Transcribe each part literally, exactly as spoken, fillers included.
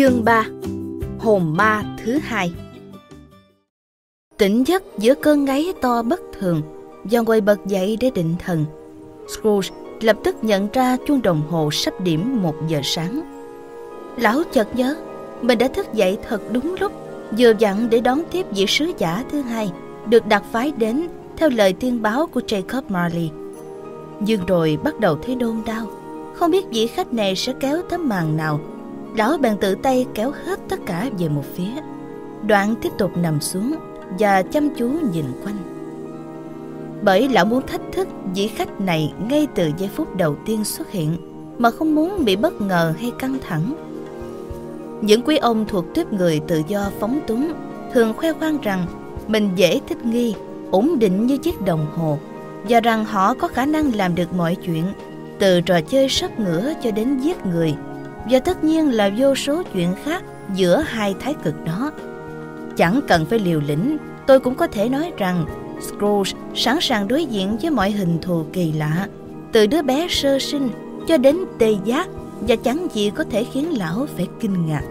Chương ba. Hồn ma thứ hai. Tỉnh giấc giữa cơn ngáy to bất thường, do ngồi bật dậy để định thần, Scrooge lập tức nhận ra chuông đồng hồ sắp điểm một giờ sáng. Lão chợt nhớ mình đã thức dậy thật đúng lúc, vừa dặn để đón tiếp vị sứ giả thứ hai được đặc phái đến theo lời tiên báo của Jacob Marley. Nhưng rồi bắt đầu thấy đôn đau, không biết vị khách này sẽ kéo tấm màn nào. Lão bèn tự tay kéo hết tất cả về một phía, đoạn tiếp tục nằm xuống và chăm chú nhìn quanh. Bởi lão muốn thách thức vị khách này ngay từ giây phút đầu tiên xuất hiện, mà không muốn bị bất ngờ hay căng thẳng. Những quý ông thuộc tuýp người tự do phóng túng thường khoe khoang rằng mình dễ thích nghi, ổn định như chiếc đồng hồ, và rằng họ có khả năng làm được mọi chuyện, từ trò chơi sấp ngửa cho đến giết người, và tất nhiên là vô số chuyện khác giữa hai thái cực đó. Chẳng cần phải liều lĩnh, tôi cũng có thể nói rằng Scrooge sẵn sàng đối diện với mọi hình thù kỳ lạ, từ đứa bé sơ sinh cho đến tê giác, và chẳng gì có thể khiến lão phải kinh ngạc.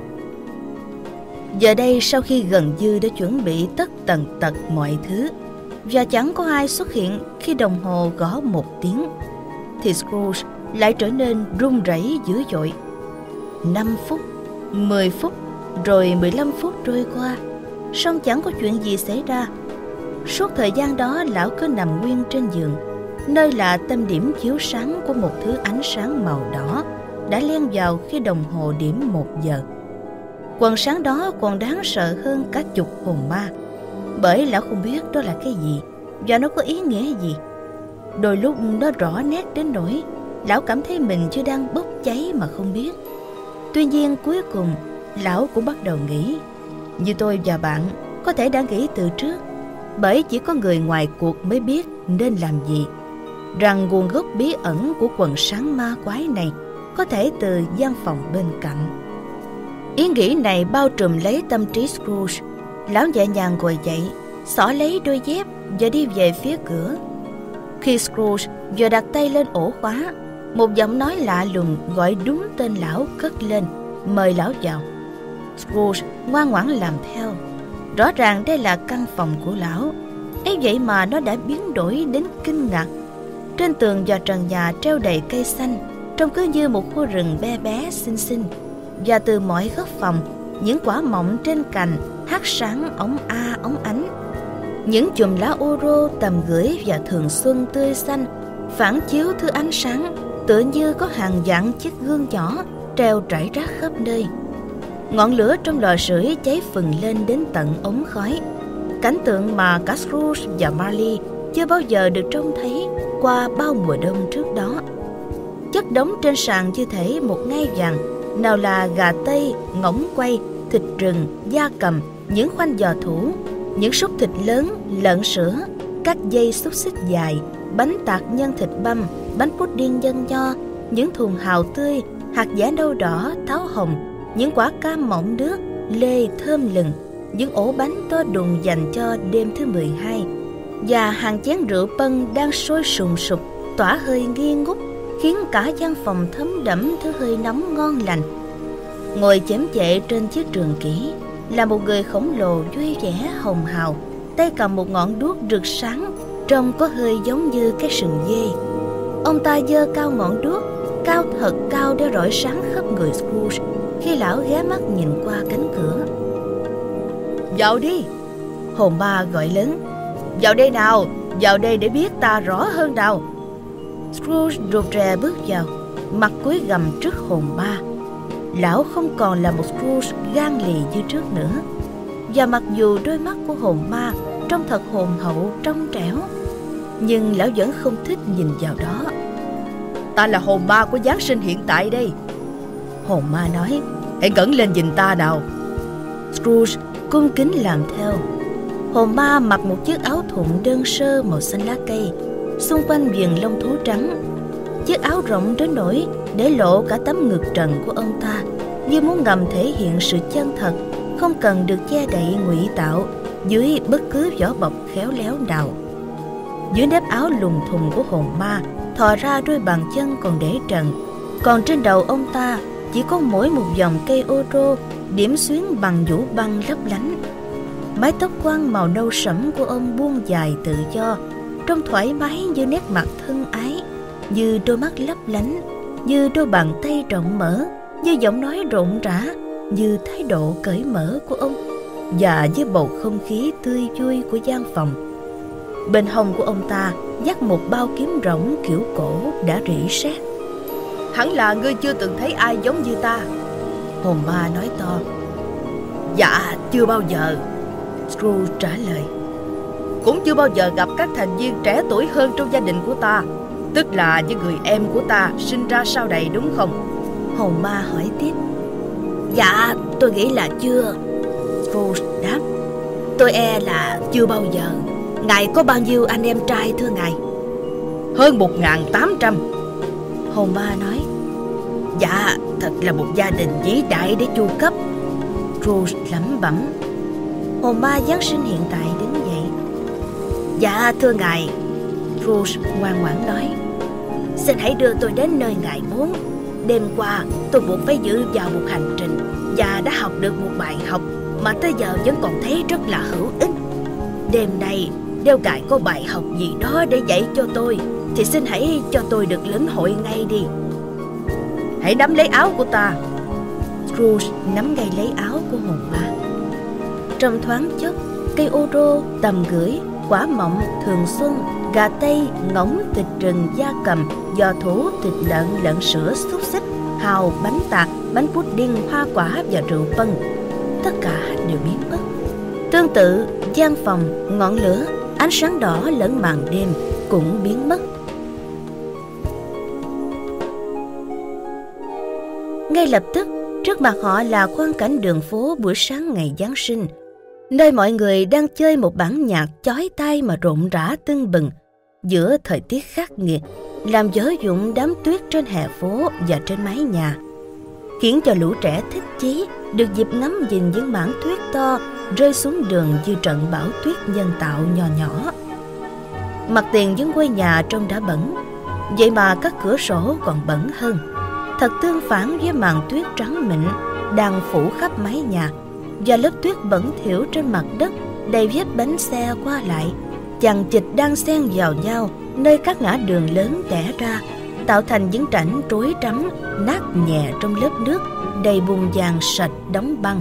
Giờ đây, sau khi gần như đã chuẩn bị tất tần tật mọi thứ, và chẳng có ai xuất hiện khi đồng hồ gõ một tiếng, thì Scrooge lại trở nên run rẩy dữ dội. Năm phút, mười phút, rồi mười lăm phút trôi qua, song chẳng có chuyện gì xảy ra. Suốt thời gian đó, lão cứ nằm nguyên trên giường, nơi là tâm điểm chiếu sáng của một thứ ánh sáng màu đỏ đã len vào khi đồng hồ điểm một giờ. Quần sáng đó còn đáng sợ hơn cả chục hồn ma, bởi lão không biết đó là cái gì và nó có ý nghĩa gì. Đôi lúc nó rõ nét đến nỗi lão cảm thấy mình chưa đang bốc cháy mà không biết. Tuy nhiên cuối cùng lão cũng bắt đầu nghĩ, như tôi và bạn có thể đã nghĩ từ trước, bởi chỉ có người ngoài cuộc mới biết nên làm gì, rằng nguồn gốc bí ẩn của quần sáng ma quái này có thể từ gian phòng bên cạnh. Ý nghĩ này bao trùm lấy tâm trí Scrooge. Lão nhẹ nhàng ngồi dậy, xỏ lấy đôi dép và đi về phía cửa. Khi Scrooge vừa đặt tay lên ổ khóa, một giọng nói lạ lùng gọi đúng tên lão cất lên, mời lão vào. Scrooge ngoan ngoãn làm theo. Rõ ràng đây là căn phòng của lão, ấy vậy mà nó đã biến đổi đến kinh ngạc. Trên tường và trần nhà treo đầy cây xanh, trông cứ như một khu rừng bé bé xinh xinh. Và từ mọi góc phòng, những quả mọng trên cành hát sáng óng a óng ánh. Những chùm lá ô rô tầm gửi và thường xuân tươi xanh phản chiếu thứ ánh sáng, tựa như có hàng vạn chiếc gương nhỏ treo rải rác khắp nơi. Ngọn lửa trong lò sưởi cháy phừng lên đến tận ống khói, cảnh tượng mà cả Scrooge và Marley chưa bao giờ được trông thấy qua bao mùa đông trước đó. Chất đống trên sàn như thể một ngai vàng, nào là gà tây, ngỗng quay, thịt rừng, gia cầm, những khoanh giò thủ, những xúc thịt lớn, lợn sữa, các dây xúc xích dài, bánh tart nhân thịt băm, bánh pudding nhân nho, những thùng hào tươi, hạt dẻ nâu đỏ, táo hồng, những quả cam mọng nước, lê thơm lừng, những ổ bánh to đùng dành cho đêm thứ mười hai, và hàng chén rượu pân đang sôi sùng sục, tỏa hơi nghi ngút, khiến cả gian phòng thấm đẫm thứ hơi nóng ngon lành. Ngồi chém chệ trên chiếc trường kỷ là một người khổng lồ vui vẻ hồng hào, tay cầm một ngọn đuốc rực sáng, trông có hơi giống như cái sừng dê. Ông ta giơ cao ngọn đuốc, cao thật cao để rọi sáng khắp người Scrooge khi lão ghé mắt nhìn qua cánh cửa. "Vào đi!" hồn ma gọi lớn. "Vào đây nào, vào đây để biết ta rõ hơn nào." Scrooge rụt rè bước vào, mặt cúi gằm trước hồn ma. Lão không còn là một Scrooge gan lì như trước nữa, và mặc dù đôi mắt của hồn ma trông thật hồn hậu trong trẻo, nhưng lão vẫn không thích nhìn vào đó. "Ta là hồn ma của Giáng sinh hiện tại đây," hồn ma nói. "Hãy ngẩng lên nhìn ta nào." Scrooge cung kính làm theo. Hồn ma mặc một chiếc áo thụng đơn sơ màu xanh lá cây, xung quanh viền lông thú trắng. Chiếc áo rộng đến nỗi để lộ cả tấm ngực trần của ông ta, như muốn ngầm thể hiện sự chân thật, không cần được che đậy ngụy tạo dưới bất cứ vỏ bọc khéo léo nào. Dưới nếp áo lùng thùng của hồn ma thò ra đôi bàn chân còn để trần, còn trên đầu ông ta chỉ có mỗi một dòng cây ô rô điểm xuyến bằng vũ băng lấp lánh. Mái tóc quăn màu nâu sẫm của ông buông dài tự do, trông thoải mái như nét mặt thân ái, như đôi mắt lấp lánh, như đôi bàn tay rộng mở, như giọng nói rộn rã, như thái độ cởi mở của ông, và với bầu không khí tươi vui của gian phòng. Bên hông của ông ta dắt một bao kiếm rỗng kiểu cổ đã rỉ sét. Hẳn là ngươi chưa từng thấy ai giống như ta, hồn ma nói to. Dạ, chưa bao giờ, Scrooge trả lời. Cũng chưa bao giờ gặp các thành viên trẻ tuổi hơn trong gia đình của ta, tức là những người em của ta sinh ra sau này, đúng không? Hồn ma hỏi tiếp. Dạ, tôi nghĩ là chưa, Scrooge đáp. Tôi e là chưa bao giờ. Ngài có bao nhiêu anh em trai thưa ngài? Hơn một nghìn tám trăm, hồn ma nói. Dạ, thật là một gia đình vĩ đại để chu cấp, Scrooge lẩm bẩm. Hồn ma Giáng sinh hiện tại đứng dậy. Dạ thưa ngài, Scrooge ngoan ngoãn nói. Xin hãy đưa tôi đến nơi ngài muốn. Đêm qua tôi buộc phải dự vào một hành trình và đã học được một bài học mà tới giờ vẫn còn thấy rất là hữu ích. Đêm nay nếu ngài có bài học gì đó để dạy cho tôi thì xin hãy cho tôi được lĩnh hội ngay đi. Hãy nắm lấy áo của ta. Scrooge nắm ngay lấy áo của hồn ma. Trong thoáng chốc, cây ô rô, tầm gửi, quả mọng, thường xuân, gà tây, ngỗng, thịt rừng, gia cầm, giò thủ, thịt lợn, lợn sữa, xúc xích, hàu, bánh tạt, bánh pudding, hoa quả và rượu vân, tất cả đều biến mất. Tương tự, gian phòng, ngọn lửa, ánh sáng đỏ lẫn màn đêm cũng biến mất. Ngay lập tức, trước mặt họ là quang cảnh đường phố buổi sáng ngày Giáng sinh, nơi mọi người đang chơi một bản nhạc chói tai mà rộn rã tưng bừng giữa thời tiết khắc nghiệt, làm dở dụng đám tuyết trên hè phố và trên mái nhà, khiến cho lũ trẻ thích chí được dịp ngắm nhìn những mảng tuyết to rơi xuống đường như trận bão tuyết nhân tạo nhỏ nhỏ. Mặt tiền những ngôi nhà trông đã bẩn, vậy mà các cửa sổ còn bẩn hơn, thật tương phản với màn tuyết trắng mịn đang phủ khắp mái nhà và lớp tuyết bẩn thỉu trên mặt đất đầy vết bánh xe qua lại, chằng chịt đang xen vào nhau nơi các ngã đường lớn tẻ ra, tạo thành những rãnh rối rắm nát nhẹ trong lớp nước đầy bùn vàng sạch đóng băng.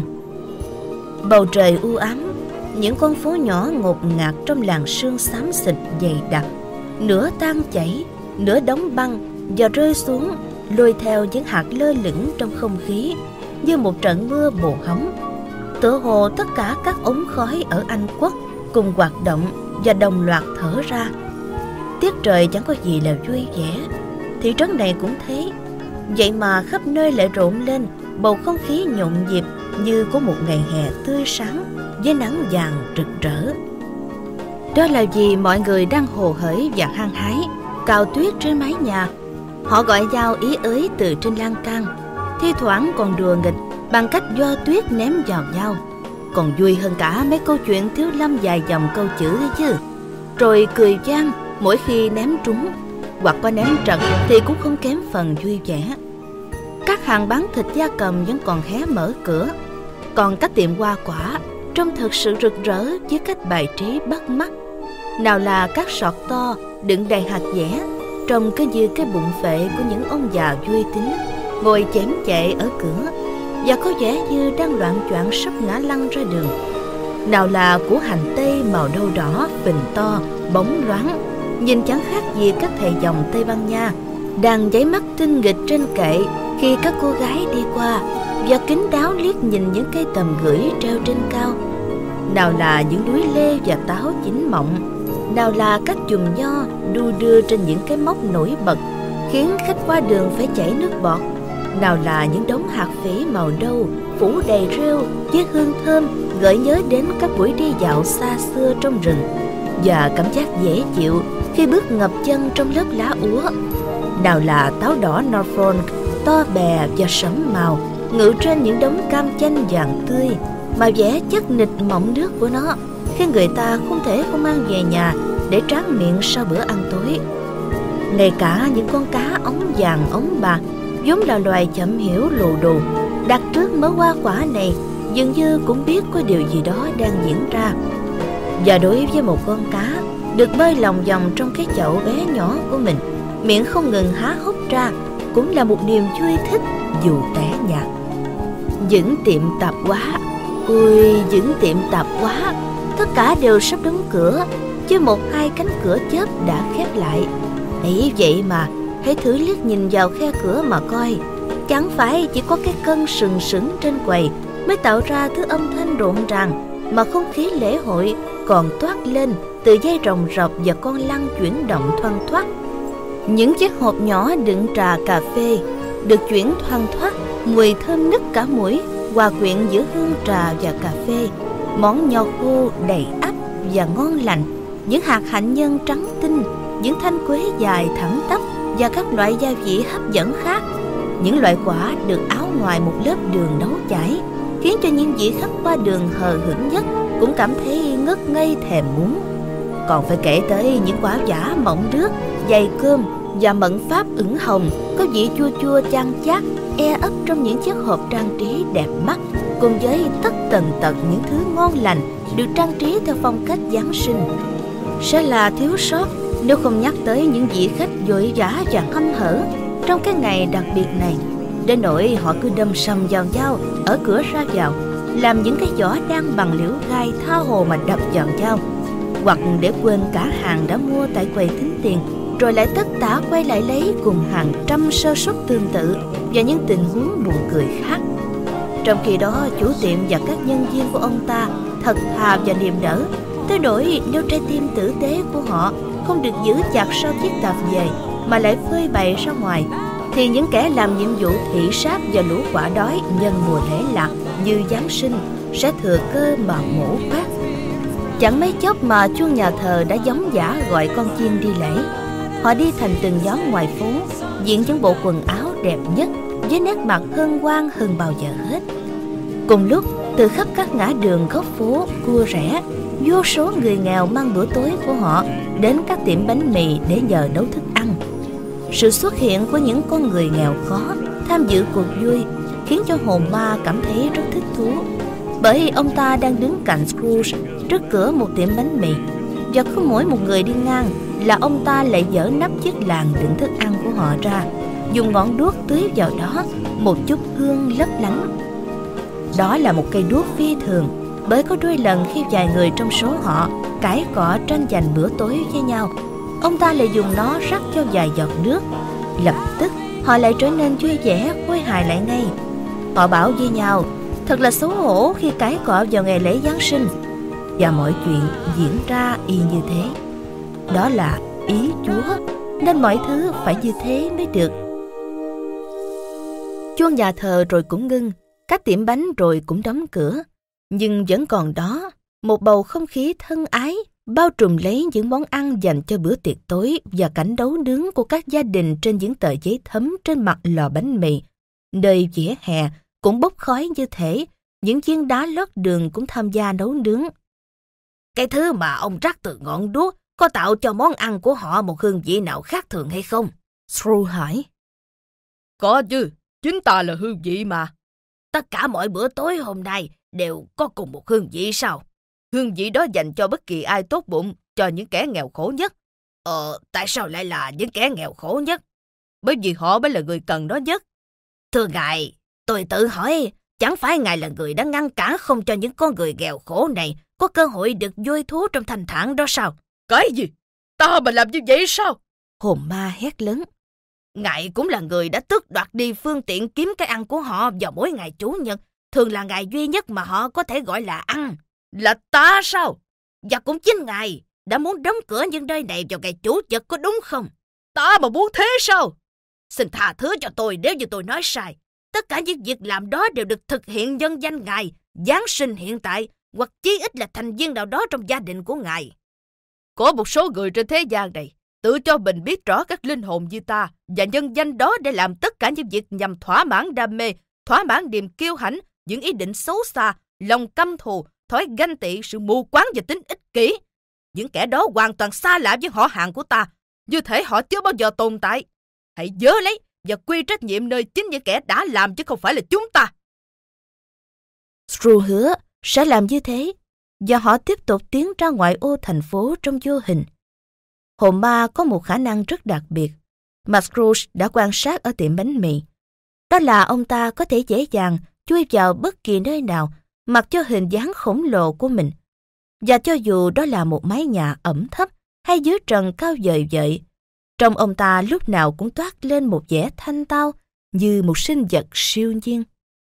Bầu trời u ám, những con phố nhỏ ngột ngạt trong làn sương xám xịt dày đặc, nửa tan chảy, nửa đóng băng và rơi xuống, lôi theo những hạt lơ lửng trong không khí như một trận mưa bồ hóng. Tựa hồ tất cả các ống khói ở Anh Quốc cùng hoạt động và đồng loạt thở ra. Tiết trời chẳng có gì là vui vẻ, thị trấn này cũng thế. Vậy mà khắp nơi lại rộn lên bầu không khí nhộn nhịp như của một ngày hè tươi sáng với nắng vàng rực rỡ. Đó là vì mọi người đang hồ hởi và hăng hái cào tuyết trên mái nhà. Họ gọi nhau ý ới từ trên lan can, thi thoảng còn đùa nghịch bằng cách do tuyết ném vào nhau. Còn vui hơn cả mấy câu chuyện thiếu lâm dài dòng câu chữ ấy chứ. Rồi cười vang mỗi khi ném trúng, hoặc có ném trật thì cũng không kém phần vui vẻ. Các hàng bán thịt gia cầm vẫn còn hé mở cửa, còn các tiệm hoa quả trông thật sự rực rỡ với cách bài trí bắt mắt. Nào là các sọt to đựng đầy hạt dẻ, trông cứ như cái bụng phệ của những ông già vui tính ngồi chém chệ ở cửa và có vẻ như đang loạng choạng sắp ngã lăn ra đường. Nào là củ hành tây màu nâu đỏ phình to bóng loáng, nhìn chẳng khác gì các thầy dòng Tây Ban Nha đang nháy mắt tinh nghịch trên kệ khi các cô gái đi qua, và kín đáo liếc nhìn những cây tầm gửi treo trên cao. Nào là những núi lê và táo chín mọng, nào là các chùm nho đu đưa trên những cái móc nổi bật khiến khách qua đường phải chảy nước bọt. Nào là những đống hạt phỉ màu nâu phủ đầy rêu với hương thơm gợi nhớ đến các buổi đi dạo xa xưa trong rừng, và cảm giác dễ chịu khi bước ngập chân trong lớp lá úa. Nào là táo đỏ Norfolk to bè và sẫm màu ngự trên những đống cam chanh vàng tươi, mà vẻ chất nịch mọng nước của nó khiến người ta không thể không mang về nhà để tráng miệng sau bữa ăn tối. Ngay cả những con cá ống vàng ống bạc vốn là loài chậm hiểu lù đù đặt trước mớ hoa quả này dường như cũng biết có điều gì đó đang diễn ra. Và đối với một con cá được bơi lòng vòng trong cái chậu bé nhỏ của mình, miệng không ngừng há hốc ra, cũng là một niềm vui thích dù tẻ nhạt. Những tiệm tạp hóa, ôi những tiệm tạp hóa, tất cả đều sắp đóng cửa, chứ một hai cánh cửa chớp đã khép lại. Ấy vậy mà hãy thử liếc nhìn vào khe cửa mà coi, chẳng phải chỉ có cái cân sừng sững trên quầy mới tạo ra thứ âm thanh rộn ràng, mà không khí lễ hội còn toát lên từ dây rồng rọc và con lăn chuyển động thoăn thoắt. Những chiếc hộp nhỏ đựng trà cà phê được chuyển thoăn thoắt, mùi thơm nức cả mũi, hòa quyện giữa hương trà và cà phê. Món nho khô đầy ắp và ngon lành, những hạt hạnh nhân trắng tinh, những thanh quế dài thẳng tắp và các loại gia vị hấp dẫn khác. Những loại quả được áo ngoài một lớp đường nấu chảy, khiến cho những vị khách qua đường hờ hững nhất cũng cảm thấy ngất ngây thèm muốn. Còn phải kể tới những quả vả mọng nước, dày cơm và mận pháp ửng hồng, có vị chua chua chan chát, e ấp trong những chiếc hộp trang trí đẹp mắt, cùng với tất tần tật những thứ ngon lành được trang trí theo phong cách Giáng sinh. Sẽ là thiếu sót nếu không nhắc tới những vị khách vội vã và hăm hở trong cái ngày đặc biệt này, đến nỗi họ cứ đâm sầm vào nhau ở cửa ra vào, làm những cái giỏ đang bằng liễu gai tha hồ mà đập vào nhau, hoặc để quên cả hàng đã mua tại quầy tính tiền, rồi lại tất tả quay lại lấy cùng hàng trăm sơ suất tương tự và những tình huống buồn cười khác. Trong khi đó, chủ tiệm và các nhân viên của ông ta thật thà và niềm nở, tới nỗi nếu trái tim tử tế của họ không được giữ chặt sau chiếc tạp về mà lại phơi bày ra ngoài, thì những kẻ làm nhiệm vụ thị sát và lũ quả đói nhân mùa lễ lạc như Giáng sinh sẽ thừa cơ mà mổ quát. Chẳng mấy chốc mà chuông nhà thờ đã giống dã gọi con chiên đi lễ. Họ đi thành từng nhóm ngoài phố, diện những bộ quần áo đẹp nhất với nét mặt hân hoan hơn bao giờ hết. Cùng lúc, từ khắp các ngã đường góc phố cua rẻ, vô số người nghèo mang bữa tối của họ đến các tiệm bánh mì để nhờ nấu thức ăn. Sự xuất hiện của những con người nghèo khó tham dự cuộc vui khiến cho hồn ma cảm thấy rất thích thú, bởi ông ta đang đứng cạnh Scrooge trước cửa một tiệm bánh mì, và cứ mỗi một người đi ngang là ông ta lại dỡ nắp chiếc làn đựng thức ăn của họ ra, dùng ngọn đuốc tưới vào đó một chút hương lấp lánh. Đó là một cây đuốc phi thường, bởi có đôi lần khi vài người trong số họ cãi cọ tranh giành bữa tối với nhau, ông ta lại dùng nó rắc cho vài giọt nước. Lập tức họ lại trở nên vui vẻ, khôi hài lại ngay. Họ bảo với nhau, thật là xấu hổ khi cãi cọ vào ngày lễ Giáng sinh. Và mọi chuyện diễn ra y như thế. Đó là ý Chúa, nên mọi thứ phải như thế mới được. Chuông nhà thờ rồi cũng ngưng, các tiệm bánh rồi cũng đóng cửa. Nhưng vẫn còn đó một bầu không khí thân ái, bao trùm lấy những món ăn dành cho bữa tiệc tối và cảnh đấu nướng của các gia đình trên những tờ giấy thấm trên mặt lò bánh mì. Nơi vỉa hè cũng bốc khói như thể những viên đá lót đường cũng tham gia nấu nướng. Cái thứ mà ông rắc từ ngọn đuốc có tạo cho món ăn của họ một hương vị nào khác thường hay không? Scrooge hỏi. Có chứ, chính ta là hương vị mà. Tất cả mọi bữa tối hôm nay đều có cùng một hương vị sao? Hương vị đó dành cho bất kỳ ai tốt bụng, cho những kẻ nghèo khổ nhất. Ờ, tại sao lại là những kẻ nghèo khổ nhất? Bởi vì họ mới là người cần nó nhất. Thưa ngài, tôi tự hỏi, chẳng phải ngài là người đã ngăn cản không cho những con người nghèo khổ này có cơ hội được vui thú trong thanh thản đó sao? Cái gì? Ta mà làm như vậy sao? Hồn ma hét lớn. Ngài cũng là người đã tước đoạt đi phương tiện kiếm cái ăn của họ vào mỗi ngày Chủ nhật, thường là ngày duy nhất mà họ có thể gọi là ăn. Là ta sao? Và cũng chính ngài đã muốn đóng cửa những nơi này vào ngày Chủ nhật, có đúng không? Ta mà muốn thế sao? Xin tha thứ cho tôi nếu như tôi nói sai. Tất cả những việc làm đó đều được thực hiện nhân danh ngài, Giáng sinh hiện tại, hoặc chí ít là thành viên nào đó trong gia đình của ngài. Có một số người trên thế gian này tự cho mình biết rõ các linh hồn như ta và nhân danh đó để làm tất cả những việc nhằm thỏa mãn đam mê, thỏa mãn niềm kiêu hãnh, những ý định xấu xa, lòng căm thù, thói ganh tị, sự mù quáng và tính ích kỷ. Những kẻ đó hoàn toàn xa lạ với họ hàng của ta, như thể họ chưa bao giờ tồn tại. Hãy nhớ lấy và quy trách nhiệm nơi chính những kẻ đã làm chứ không phải là chúng ta. Scrooge hứa sẽ làm như thế, và họ tiếp tục tiến ra ngoại ô thành phố trong vô hình. Hồn ma có một khả năng rất đặc biệt mà Scrooge đã quan sát ở tiệm bánh mì. Đó là ông ta có thể dễ dàng chui vào bất kỳ nơi nào mặc cho hình dáng khổng lồ của mình. Và cho dù đó là một mái nhà ẩm thấp hay dưới trần cao vời vợi, trong ông ta lúc nào cũng toát lên một vẻ thanh tao như một sinh vật siêu nhiên.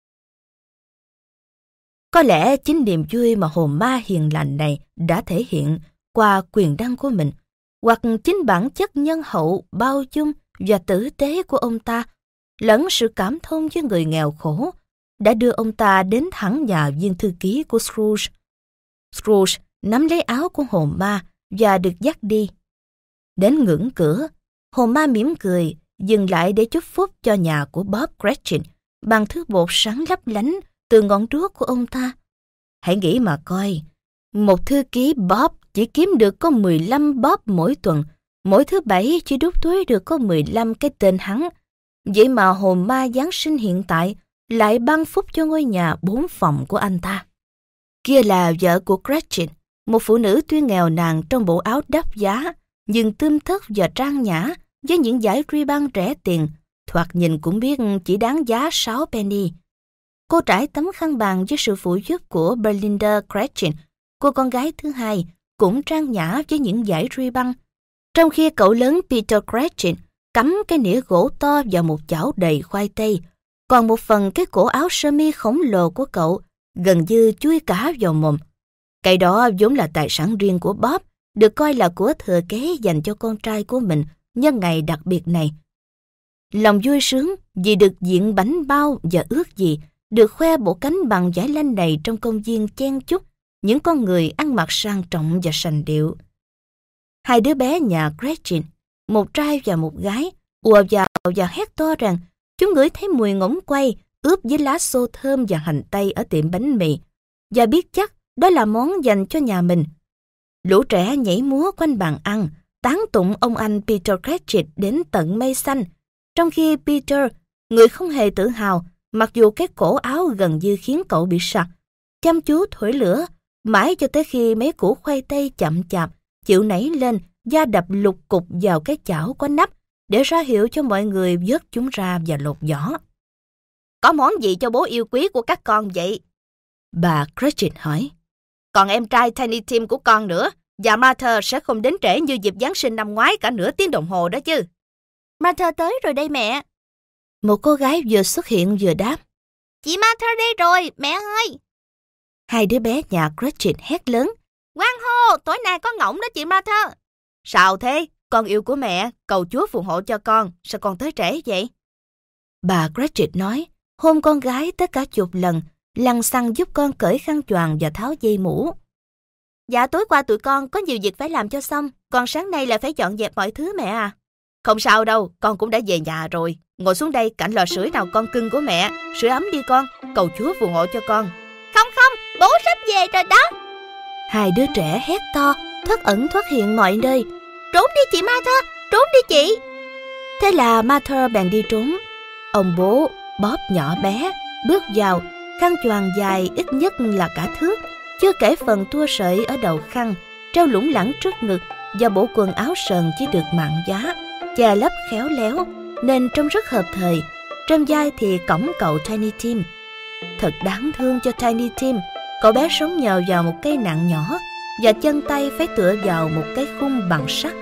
Có lẽ chính niềm vui mà hồn ma hiền lành này đã thể hiện qua quyền năng của mình, hoặc chính bản chất nhân hậu, bao dung và tử tế của ông ta, lẫn sự cảm thông với người nghèo khổ, đã đưa ông ta đến thẳng nhà viên thư ký của Scrooge. Scrooge nắm lấy áo của hồn ma và được dắt đi. Đến ngưỡng cửa, hồn ma mỉm cười, dừng lại để chúc phúc cho nhà của Bob Cratchit bằng thứ bột sáng lấp lánh từ ngọn đuốc của ông ta. Hãy nghĩ mà coi, một thư ký Bob chỉ kiếm được có mười lăm Bob mỗi tuần, mỗi thứ bảy chỉ đút túi được có mười lăm cái tên hắn. Vậy mà hồn ma Giáng sinh hiện tại lại ban phúc cho ngôi nhà bốn phòng của anh ta. Kia là vợ của Cratchit, một phụ nữ tuy nghèo nàn trong bộ áo đắt giá, nhưng tươm tất và trang nhã với những dải ri-băng rẻ tiền, thoạt nhìn cũng biết chỉ đáng giá sáu penny. Cô trải tấm khăn bàn với sự phụ giúp của Belinda Cratchit, cô con gái thứ hai, cũng trang nhã với những dải ri-băng. Trong khi cậu lớn Peter Cratchit cắm cái nĩa gỗ to vào một chảo đầy khoai tây, còn một phần cái cổ áo sơ mi khổng lồ của cậu gần như chui cả vào mồm. Cái đó vốn là tài sản riêng của Bob, được coi là của thừa kế dành cho con trai của mình nhân ngày đặc biệt này. Lòng vui sướng vì được diện bánh bao và ước gì được khoe bộ cánh bằng vải lanh này trong công viên chen chúc những con người ăn mặc sang trọng và sành điệu. Hai đứa bé nhà Cratchit, một trai và một gái, ùa vào và hét to rằng chúng ngửi thấy mùi ngỗng quay ướp với lá xô thơm và hành tây ở tiệm bánh mì, và biết chắc đó là món dành cho nhà mình. Lũ trẻ nhảy múa quanh bàn ăn, tán tụng ông anh Peter Cratchit đến tận mây xanh, trong khi Peter, người không hề tự hào, mặc dù cái cổ áo gần như khiến cậu bị sặc, chăm chú thổi lửa, mãi cho tới khi mấy củ khoai tây chậm chạp chịu nảy lên, da đập lục cục vào cái chảo có nắp để ra hiệu cho mọi người vớt chúng ra và lột vỏ. Có món gì cho bố yêu quý của các con vậy? Bà Cratchit hỏi. Còn em trai Tiny Tim của con nữa, và Martha sẽ không đến trễ như dịp Giáng sinh năm ngoái cả nửa tiếng đồng hồ đó chứ. Martha tới rồi đây mẹ. Một cô gái vừa xuất hiện vừa đáp. Chị Martha đây rồi, mẹ ơi. Hai đứa bé nhà Cratchit hét lớn. Quang hô, tối nay có ngỗng đó chị Martha. Sao thế? Con yêu của mẹ, cầu Chúa phù hộ cho con, sao con tới trễ vậy? Bà Cratchit nói, hôn con gái tới cả chục lần, lăng xăng giúp con cởi khăn choàng và tháo dây mũ. Dạ tối qua tụi con có nhiều việc phải làm cho xong, còn sáng nay là phải dọn dẹp mọi thứ mẹ à. Không sao đâu, con cũng đã về nhà rồi. Ngồi xuống đây cạnh lò sưởi nào con cưng của mẹ, sưởi ấm đi con, cầu Chúa phù hộ cho con. Không không, bố sắp về rồi đó. Hai đứa trẻ hét to, thoát ẩn thoát hiện mọi nơi. Trốn đi chị Martha, trốn đi chị. Thế là Martha bèn đi trốn. Ông bố, Bob nhỏ bé, bước vào, khăn choàng dài ít nhất là cả thước, chưa kể phần tua sợi ở đầu khăn, treo lủng lẳng trước ngực, và bộ quần áo sờn chỉ được mạn giá, chà lấp khéo léo, nên trông rất hợp thời. Trên vai thì cõng cậu Tiny Tim. Thật đáng thương cho Tiny Tim, cậu bé sống nhờ vào một cây nặng nhỏ, và chân tay phải tựa vào một cái khung bằng sắt.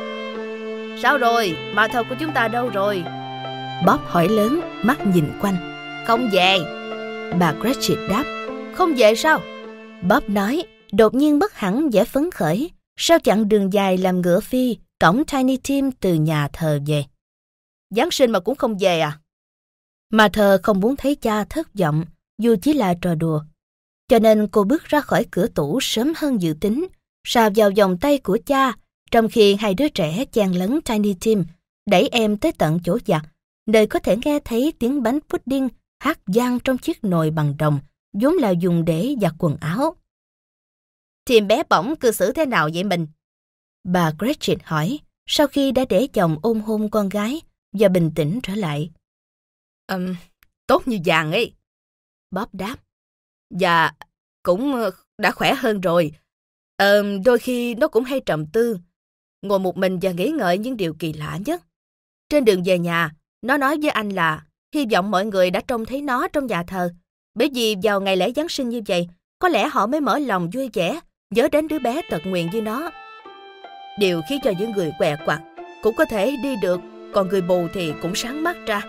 Sao rồi? Martha của chúng ta đâu rồi? Bob hỏi lớn, mắt nhìn quanh. Không về. Bà Cratchit đáp. Không về sao? Bob nói, đột nhiên bất hẳn vẻ phấn khởi, sau chặng đường dài làm ngựa phi, cõng Tiny Tim từ nhà thờ về. Giáng sinh mà cũng không về à? Martha không muốn thấy cha thất vọng, dù chỉ là trò đùa. Cho nên cô bước ra khỏi cửa tủ sớm hơn dự tính, sà vào vòng tay của cha, trong khi hai đứa trẻ chen lấn Tiny Tim, đẩy em tới tận chỗ giặt, nơi có thể nghe thấy tiếng bánh pudding hát vang trong chiếc nồi bằng đồng, vốn là dùng để giặt quần áo. Tim bé bỏng cư xử thế nào vậy mình? Bà Cratchit hỏi, sau khi đã để chồng ôm hôn con gái và bình tĩnh trở lại. Um, tốt như vàng ấy. Bob đáp. Dạ, cũng đã khỏe hơn rồi. Ờ, đôi khi nó cũng hay trầm tư, ngồi một mình và nghĩ ngợi những điều kỳ lạ nhất. Trên đường về nhà, nó nói với anh là hy vọng mọi người đã trông thấy nó trong nhà thờ, bởi vì vào ngày lễ Giáng sinh như vậy, có lẽ họ mới mở lòng vui vẻ, nhớ đến đứa bé tật nguyền như nó. Điều khiến cho những người què quặt cũng có thể đi được, còn người mù thì cũng sáng mắt ra.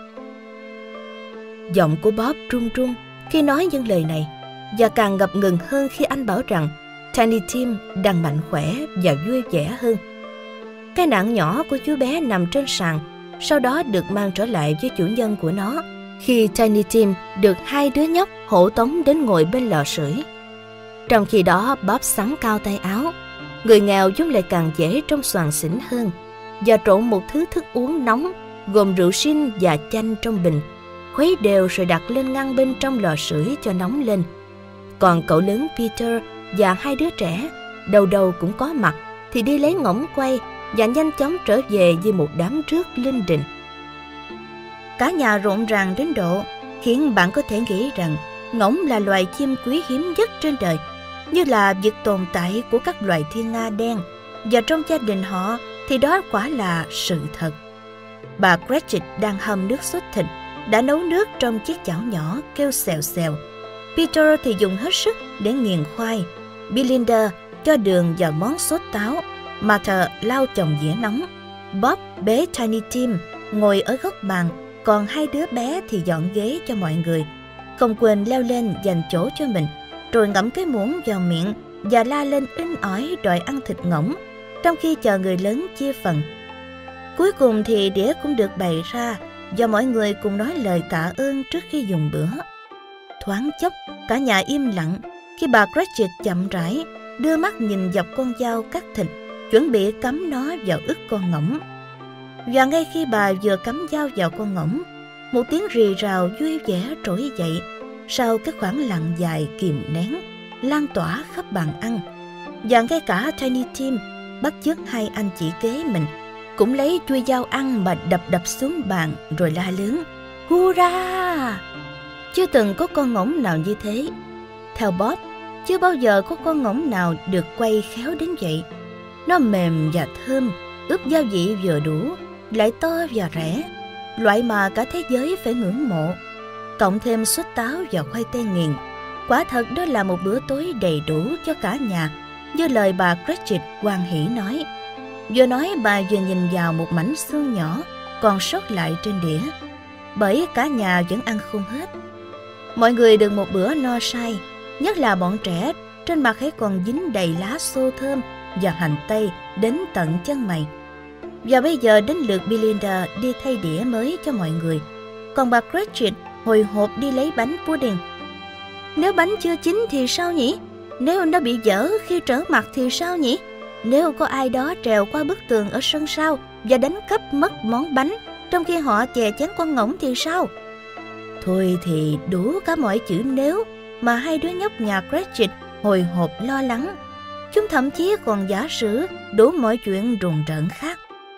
Giọng của Bob run run khi nói những lời này, và càng ngập ngừng hơn khi anh bảo rằng Tiny Tim đang mạnh khỏe và vui vẻ hơn. Cái nạn nhỏ của chú bé nằm trên sàn, sau đó được mang trở lại với chủ nhân của nó, khi Tiny Tim được hai đứa nhóc hộ tống đến ngồi bên lò sưởi. Trong khi đó, Bob xắn cao tay áo. Người nghèo chúng lại càng dễ trong xoàn xỉn hơn, và trộn một thứ thức uống nóng gồm rượu shin và chanh trong bình, khuấy đều rồi đặt lên ngăn bên trong lò sưởi cho nóng lên. Còn cậu lớn Peter và hai đứa trẻ, đầu đầu cũng có mặt, thì đi lấy ngỗng quay và nhanh chóng trở về như một đám rước linh đình. Cả nhà rộn ràng đến độ khiến bạn có thể nghĩ rằng ngỗng là loài chim quý hiếm nhất trên đời, như là việc tồn tại của các loài thiên nga đen, và trong gia đình họ thì đó quả là sự thật. Bà Cratchit đang hâm nước sốt thịt, đã nấu nước trong chiếc chảo nhỏ kêu xèo xèo. Peter thì dùng hết sức để nghiền khoai. Belinda cho đường vào món sốt táo. Martha lau chồng dĩa nóng. Bob bế Tiny Tim ngồi ở góc bàn, còn hai đứa bé thì dọn ghế cho mọi người, không quên leo lên dành chỗ cho mình, rồi ngậm cái muỗng vào miệng và la lên inh ỏi đòi ăn thịt ngỗng, trong khi chờ người lớn chia phần. Cuối cùng thì đĩa cũng được bày ra, và mọi người cùng nói lời tạ ơn trước khi dùng bữa. Thoáng chốc, cả nhà im lặng khi bà Cratchit chậm rãi đưa mắt nhìn dọc con dao cắt thịt, chuẩn bị cắm nó vào ức con ngỗng. Và ngay khi bà vừa cắm dao vào con ngỗng, một tiếng rì rào vui vẻ trỗi dậy sau cái khoảng lặng dài kìm nén, lan tỏa khắp bàn ăn. Và ngay cả Tiny Tim, bắt chước hai anh chị kế mình, cũng lấy chuôi dao ăn mà đập đập xuống bàn rồi la lớn hurra. Chưa từng có con ngỗng nào như thế. Theo Bob, chưa bao giờ có con ngỗng nào được quay khéo đến vậy. Nó mềm và thơm, ướp gia vị vừa đủ, lại to và rẻ, loại mà cả thế giới phải ngưỡng mộ. Cộng thêm sốt táo và khoai tây nghiền, quả thật đó là một bữa tối đầy đủ cho cả nhà, như lời bà Cratchit hoan hỉ nói. Vừa nói bà vừa nhìn vào một mảnh xương nhỏ còn sót lại trên đĩa, bởi cả nhà vẫn ăn không hết. Mọi người được một bữa no say, nhất là bọn trẻ, trên mặt ấy còn dính đầy lá xô thơm và hành tây đến tận chân mày. Và bây giờ đến lượt Belinda đi thay đĩa mới cho mọi người, còn bà Cratchit hồi hộp đi lấy bánh pudding. Nếu bánh chưa chín thì sao nhỉ? Nếu nó bị dở khi trở mặt thì sao nhỉ? Nếu có ai đó trèo qua bức tường ở sân sau và đánh cắp mất món bánh trong khi họ chè chén con ngỗng thì sao? Thôi thì đủ cả mọi chữ nếu mà hai đứa nhóc nhà Cratchit hồi hộp lo lắng. Chúng thậm chí còn giả sử đủ mọi chuyện rùng rợn khác.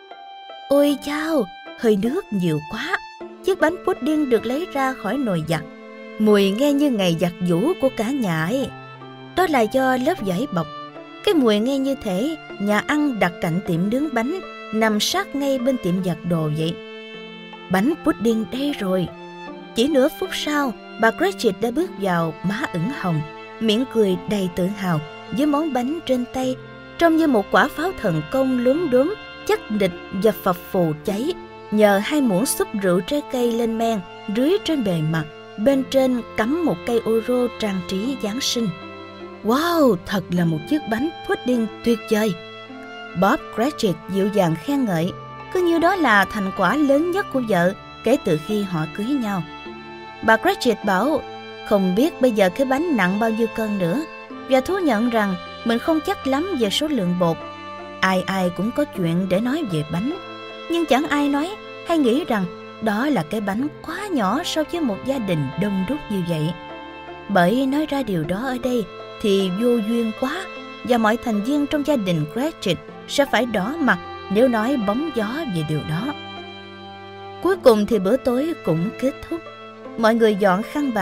Ôi chao, hơi nước nhiều quá. Chiếc bánh pudding được lấy ra khỏi nồi giặt, mùi nghe như ngày giặt giũ của cả nhà ấy. Đó là do lớp vải bọc. Cái mùi nghe như thể nhà ăn đặt cạnh tiệm nướng bánh, nằm sát ngay bên tiệm giặt đồ vậy. Bánh pudding đây rồi. Chỉ nửa phút sau, bà Cratchit đã bước vào, má ửng hồng, miệng cười đầy tự hào với món bánh trên tay, trông như một quả pháo thần công lúm đúm, chắc địch và phập phù cháy, nhờ hai muỗng súp rượu trái cây lên men rưới trên bề mặt, bên trên cắm một cây ô rô trang trí Giáng sinh. Wow, thật là một chiếc bánh pudding tuyệt vời. Bob Cratchit dịu dàng khen ngợi, cứ như đó là thành quả lớn nhất của vợ kể từ khi họ cưới nhau. Bà Cratchit bảo không biết bây giờ cái bánh nặng bao nhiêu cân nữa, và thú nhận rằng mình không chắc lắm về số lượng bột. Ai ai cũng có chuyện để nói về bánh, nhưng chẳng ai nói hay nghĩ rằng đó là cái bánh quá nhỏ so với một gia đình đông đúc như vậy. Bởi nói ra điều đó ở đây thì vô duyên quá, và mọi thành viên trong gia đình Cratchit sẽ phải đỏ mặt nếu nói bóng gió về điều đó. Cuối cùng thì bữa tối cũng kết thúc. Mọi người dọn khăn bàn,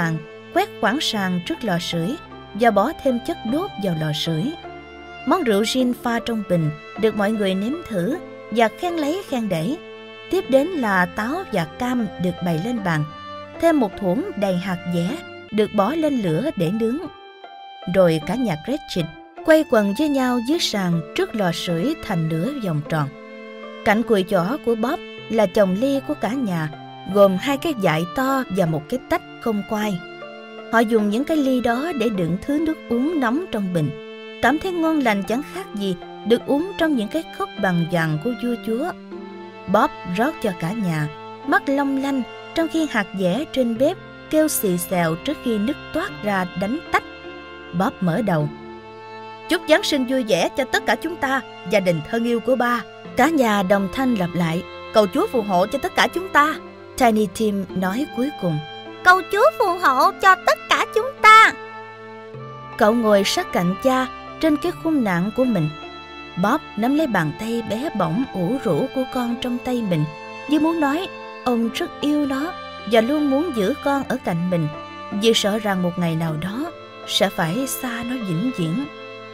quét khoảng sàn trước lò sưởi và bỏ thêm chất đốt vào lò sưởi. Món rượu gin pha trong bình được mọi người nếm thử và khen lấy khen để. Tiếp đến là táo và cam được bày lên bàn, thêm một thúng đầy hạt dẻ được bỏ lên lửa để nướng. Rồi cả nhà Gretchen quay quần với nhau dưới sàn trước lò sưởi thành nửa vòng tròn. Cạnh cùi chỏ của Bob là chồng ly của cả nhà, gồm hai cái dại to và một cái tách không quai. Họ dùng những cái ly đó để đựng thứ nước uống nóng trong bình, cảm thấy ngon lành chẳng khác gì được uống trong những cái cốc bằng vàng của vua chúa. Bob rót cho cả nhà, mắt long lanh, trong khi hạt dẻ trên bếp kêu xì xèo trước khi nước toát ra đánh tách. Bob mở đầu: "Chúc Giáng sinh vui vẻ cho tất cả chúng ta, gia đình thân yêu của ba." Cả nhà đồng thanh lặp lại: "Cầu Chúa phù hộ cho tất cả chúng ta." Tiny Tim nói cuối cùng: "Cầu Chúa phù hộ cho tất cả chúng ta." Cậu ngồi sát cạnh cha trên cái khung nạng của mình. Bob nắm lấy bàn tay bé bỏng ủ rũ của con trong tay mình, như muốn nói ông rất yêu nó và luôn muốn giữ con ở cạnh mình, vì sợ rằng một ngày nào đó sẽ phải xa nó vĩnh viễn.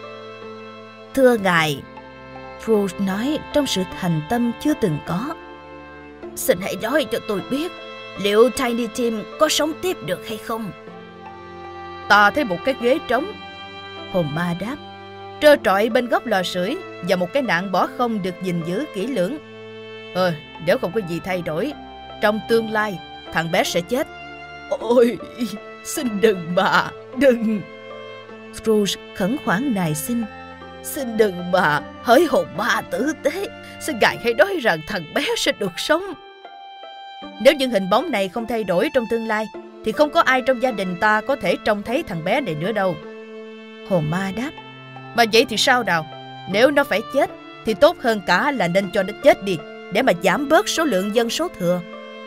"Thưa ngài," Scrooge nói trong sự thành tâm chưa từng có, "xin hãy nói cho tôi biết, liệu Tiny Tim có sống tiếp được hay không?" "Ta thấy một cái ghế trống," hồn ma đáp, "trơ trọi bên góc lò sưởi và một cái nạn bỏ không được gìn giữ kỹ lưỡng. Ờ, nếu không có gì thay đổi, trong tương lai thằng bé sẽ chết." "Ôi, xin đừng mà, đừng!" Scrooge khẩn khoản nài xin. "Xin đừng mà, hỡi hồn ma tử tế, xin ngài hãy nói rằng thằng bé sẽ được sống." "Nếu những hình bóng này không thay đổi trong tương lai, thì không có ai trong gia đình ta có thể trông thấy thằng bé này nữa đâu." Hồn ma đáp, "Mà vậy thì sao nào? Nếu nó phải chết, thì tốt hơn cả là nên cho nó chết đi, để mà giảm bớt số lượng dân số thừa."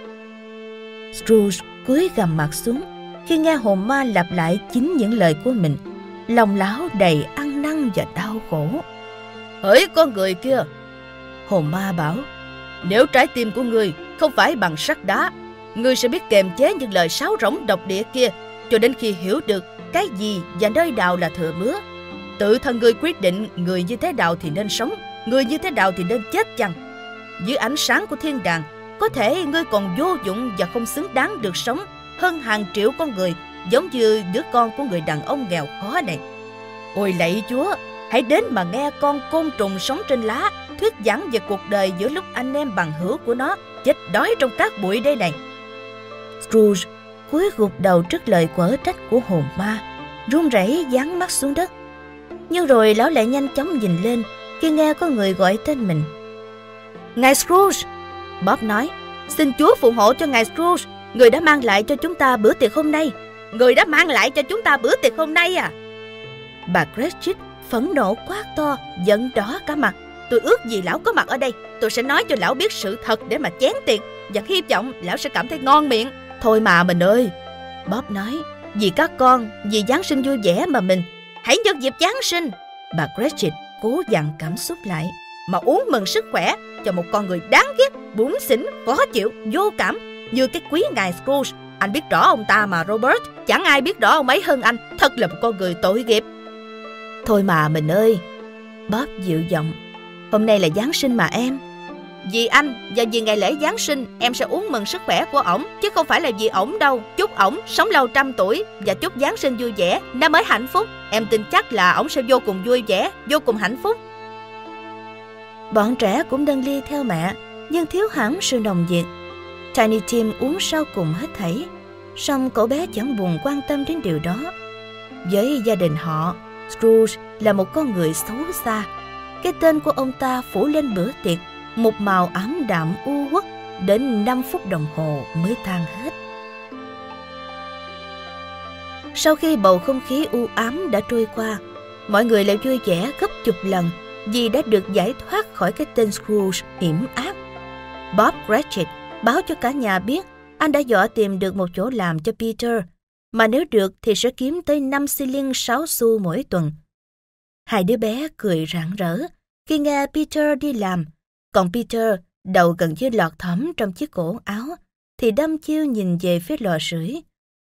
Scrooge cúi gằm mặt xuống khi nghe hồn ma lặp lại chính những lời của mình. Lòng lão đầy ăn năn và đau khổ. "Hỡi con người kia," hồn ma bảo, "nếu trái tim của ngươi không phải bằng sắt đá, ngươi sẽ biết kiềm chế những lời sáo rỗng độc địa kia cho đến khi hiểu được cái gì và nơi nào là thừa mứa. Tự thân ngươi quyết định người như thế nào thì nên sống, người như thế nào thì nên chết chăng. Dưới ánh sáng của thiên đàng, có thể ngươi còn vô dụng và không xứng đáng được sống hơn hàng triệu con người, giống như đứa con của người đàn ông nghèo khó này. Ôi lạy Chúa, hãy đến mà nghe con côn trùng sống trên lá thuyết giảng về cuộc đời giữa lúc anh em bằng hữu của nó chết đói trong cát bụi đây này." Scrooge cúi gục đầu trước lời quở trách của hồn ma, run rẩy dán mắt xuống đất. Nhưng rồi lão lại nhanh chóng nhìn lên khi nghe có người gọi tên mình. "Ngài Scrooge," Bob nói, "xin Chúa phù hộ cho ngài Scrooge, người đã mang lại cho chúng ta bữa tiệc hôm nay. Người đã mang lại cho chúng ta bữa tiệc hôm nay à?" Bà Cratchit phẫn nộ quát to, giận đỏ cả mặt. "Tôi ước gì lão có mặt ở đây. Tôi sẽ nói cho lão biết sự thật để mà chén tiệc, và hy vọng lão sẽ cảm thấy ngon miệng." "Thôi mà mình ơi," Bob nói, "vì các con, vì Giáng sinh vui vẻ mà mình." "Hãy nhân dịp Giáng sinh," bà Cratchit cố dằn cảm xúc lại, "mà uống mừng sức khỏe cho một con người đáng ghét, bủn xỉn, khó chịu, vô cảm như cái quý ngài Scrooge. Anh biết rõ ông ta mà Robert, chẳng ai biết rõ ông ấy hơn anh. Thật là một con người tội nghiệp." "Thôi mà mình ơi," Bob dịu giọng, "hôm nay là Giáng sinh mà em." "Vì anh và vì ngày lễ Giáng sinh, em sẽ uống mừng sức khỏe của ổng, chứ không phải là vì ổng đâu. Chúc ổng sống lâu trăm tuổi và chúc Giáng sinh vui vẻ, năm mới hạnh phúc. Em tin chắc là ổng sẽ vô cùng vui vẻ, vô cùng hạnh phúc." Bọn trẻ cũng nâng ly theo mẹ, nhưng thiếu hẳn sự nồng nhiệt. Tiny Tim uống sau cùng hết thảy, song cậu bé chẳng buồn quan tâm đến điều đó. Với gia đình họ, Scrooge là một con người xấu xa. Cái tên của ông ta phủ lên bữa tiệc một màu ảm đạm u uất, đến năm phút đồng hồ mới tan hết. Sau khi bầu không khí u ám đã trôi qua, mọi người lại vui vẻ gấp chục lần vì đã được giải thoát khỏi cái tên Scrooge hiểm ác. Bob Cratchit báo cho cả nhà biết anh đã dọ tìm được một chỗ làm cho Peter, mà nếu được thì sẽ kiếm tới năm xi lin sáu xu mỗi tuần. Hai đứa bé cười rạng rỡ khi nghe Peter đi làm, còn Peter, đầu gần như lọt thỏm trong chiếc cổ áo, thì đăm chiêu nhìn về phía lò sưởi.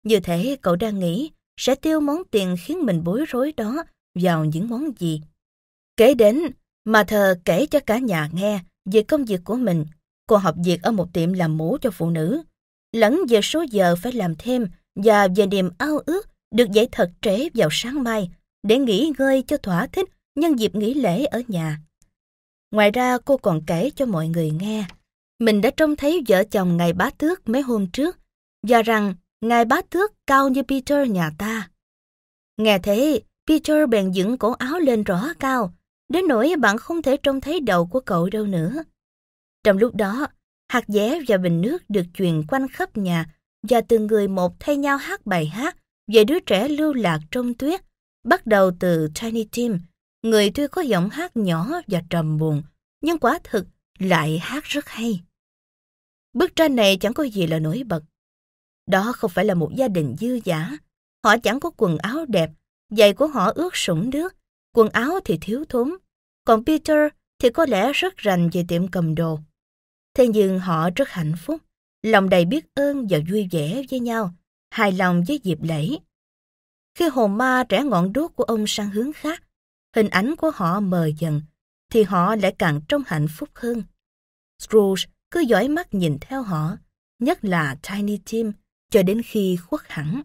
Như thế cậu đang nghĩ sẽ tiêu món tiền khiến mình bối rối đó vào những món gì. Kể đến, Martha kể cho cả nhà nghe về công việc của mình. Cô học việc ở một tiệm làm mũ cho phụ nữ, lẫn về số giờ phải làm thêm và về niềm ao ước được dậy thật trễ vào sáng mai để nghỉ ngơi cho thỏa thích nhân dịp nghỉ lễ ở nhà. Ngoài ra cô còn kể cho mọi người nghe mình đã trông thấy vợ chồng ngài bá tước mấy hôm trước và rằng ngài bá tước cao như Peter nhà ta. Nghe thế, Peter bèn dựng cổ áo lên rõ cao, đến nỗi bạn không thể trông thấy đầu của cậu đâu nữa. Trong lúc đó, hạt dẻ và bình nước được truyền quanh khắp nhà và từng người một thay nhau hát bài hát về đứa trẻ lưu lạc trong tuyết, bắt đầu từ Tiny Tim, người tuy có giọng hát nhỏ và trầm buồn, nhưng quả thực lại hát rất hay. Bức tranh này chẳng có gì là nổi bật. Đó không phải là một gia đình dư dả. Họ chẳng có quần áo đẹp, giày của họ ướt sũng nước, quần áo thì thiếu thốn. Còn Peter thì có lẽ rất rành về tiệm cầm đồ. Thế nhưng họ rất hạnh phúc, lòng đầy biết ơn và vui vẻ với nhau, hài lòng với dịp lễ. Khi hồn ma trẻ ngọn đuốc của ông sang hướng khác, hình ảnh của họ mờ dần, thì họ lại càng trông hạnh phúc hơn. Scrooge cứ dõi mắt nhìn theo họ, nhất là Tiny Tim, cho đến khi khuất hẳn.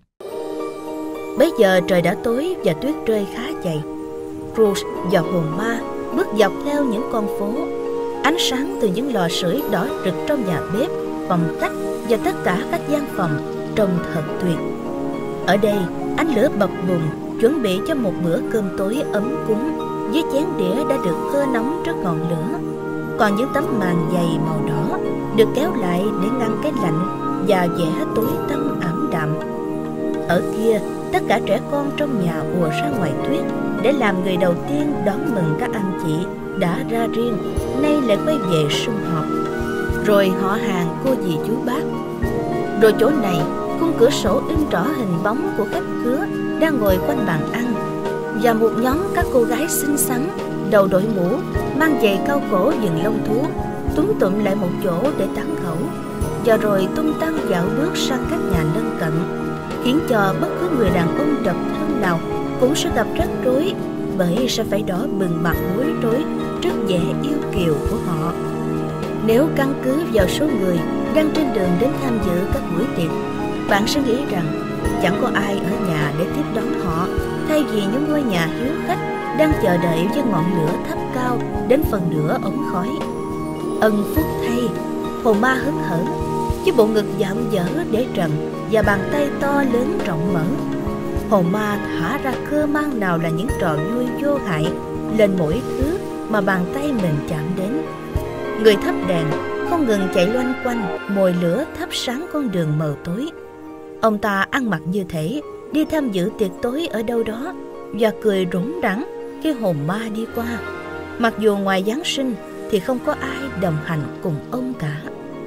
Bấy giờ trời đã tối và tuyết rơi khá dày. Scrooge và hồn ma bước dọc theo những con phố. Ánh sáng từ những lò sưởi đỏ rực trong nhà bếp, phòng khách và tất cả các gian phòng trông thật tuyệt. Ở đây, ánh lửa bập bùng chuẩn bị cho một bữa cơm tối ấm cúng với chén đĩa đã được hơ nóng trước ngọn lửa. Còn những tấm màn dày màu đỏ được kéo lại để ngăn cái lạnh và vẻ tối tăm ảm đạm. Ở kia, tất cả trẻ con trong nhà ùa ra ngoài tuyết để làm người đầu tiên đón mừng các anh chị đã ra riêng, nay lại quay về sum họp. Rồi họ hàng cô dì chú bác. Rồi chỗ này, khung cửa sổ in rõ hình bóng của khách khứa đang ngồi quanh bàn ăn, và một nhóm các cô gái xinh xắn, đầu đội mũ, mang giày cao cổ viền lông thú, túm tụm lại một chỗ để tán gẫu, và rồi tung tăng dạo bước sang các nhà lân cận, khiến cho bất cứ người đàn ông độc thân nào cũng sẽ gặp rắc rối, bởi sẽ phải đỏ bừng mặt bối rối trước vẻ yêu kiều của họ. Nếu căn cứ vào số người đang trên đường đến tham dự các buổi tiệc, bạn sẽ nghĩ rằng chẳng có ai ở nhà để tiếp đón họ, thay vì những ngôi nhà hiếu khách đang chờ đợi với ngọn lửa thắp cao đến phần nửa ống khói. Ân phúc thay, hồn ma hớn hở, với bộ ngực dạm dở để trần và bàn tay to lớn rộng mở. Hồn ma thả ra cơ mang nào là những trò vui vô hại lên mỗi thứ mà bàn tay mình chạm đến. Người thắp đèn không ngừng chạy loanh quanh, mồi lửa thắp sáng con đường mờ tối. Ông ta ăn mặc như thể đi tham dự tiệc tối ở đâu đó và cười rủng rẳng khi hồn ma đi qua, mặc dù ngoài Giáng sinh thì không có ai đồng hành cùng ông cả.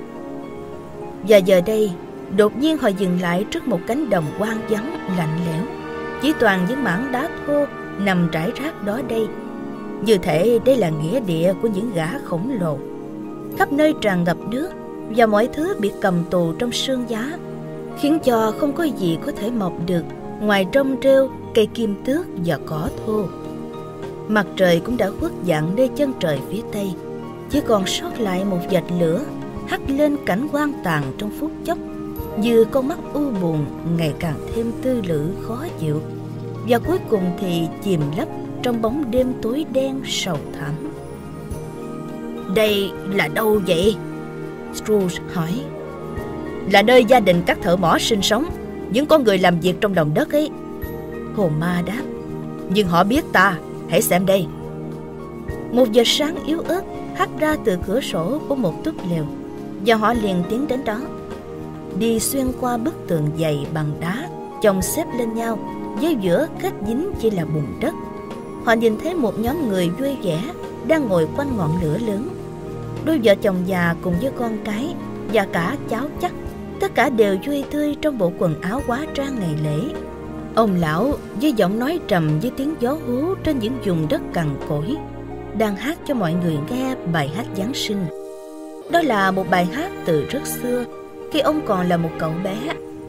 Và giờ đây, đột nhiên họ dừng lại trước một cánh đồng hoang vắng lạnh lẽo, chỉ toàn những mảng đá thô nằm rải rác đó đây, như thể đây là nghĩa địa của những gã khổng lồ. Khắp nơi tràn ngập nước và mọi thứ bị cầm tù trong sương giá, khiến cho không có gì có thể mọc được ngoài rong rêu, cây kim tước và cỏ thô. Mặt trời cũng đã khuất dạng nơi chân trời phía tây, chỉ còn sót lại một vệt lửa hắt lên cảnh hoang tàn trong phút chốc, như con mắt u buồn ngày càng thêm tư lự khó chịu, và cuối cùng thì chìm lấp trong bóng đêm tối đen sầu thảm. Đây là đâu vậy? Scrooge hỏi. Là nơi gia đình các thợ mỏ sinh sống, những con người làm việc trong lòng đất ấy. Hồn ma đáp. Nhưng họ biết ta, hãy xem đây. Một vệt sáng yếu ớt hắt ra từ cửa sổ của một túp lều, và họ liền tiến đến đó. Đi xuyên qua bức tường dày bằng đá chồng xếp lên nhau, với giữa kết dính chỉ là bùn đất. Họ nhìn thấy một nhóm người vui vẻ đang ngồi quanh ngọn lửa lớn. Đôi vợ chồng già cùng với con cái và cả cháu chắc, tất cả đều vui tươi trong bộ quần áo hóa trang ngày lễ. Ông lão với giọng nói trầm với tiếng gió hú trên những vùng đất cằn cỗi đang hát cho mọi người nghe bài hát Giáng sinh. Đó là một bài hát từ rất xưa, khi ông còn là một cậu bé.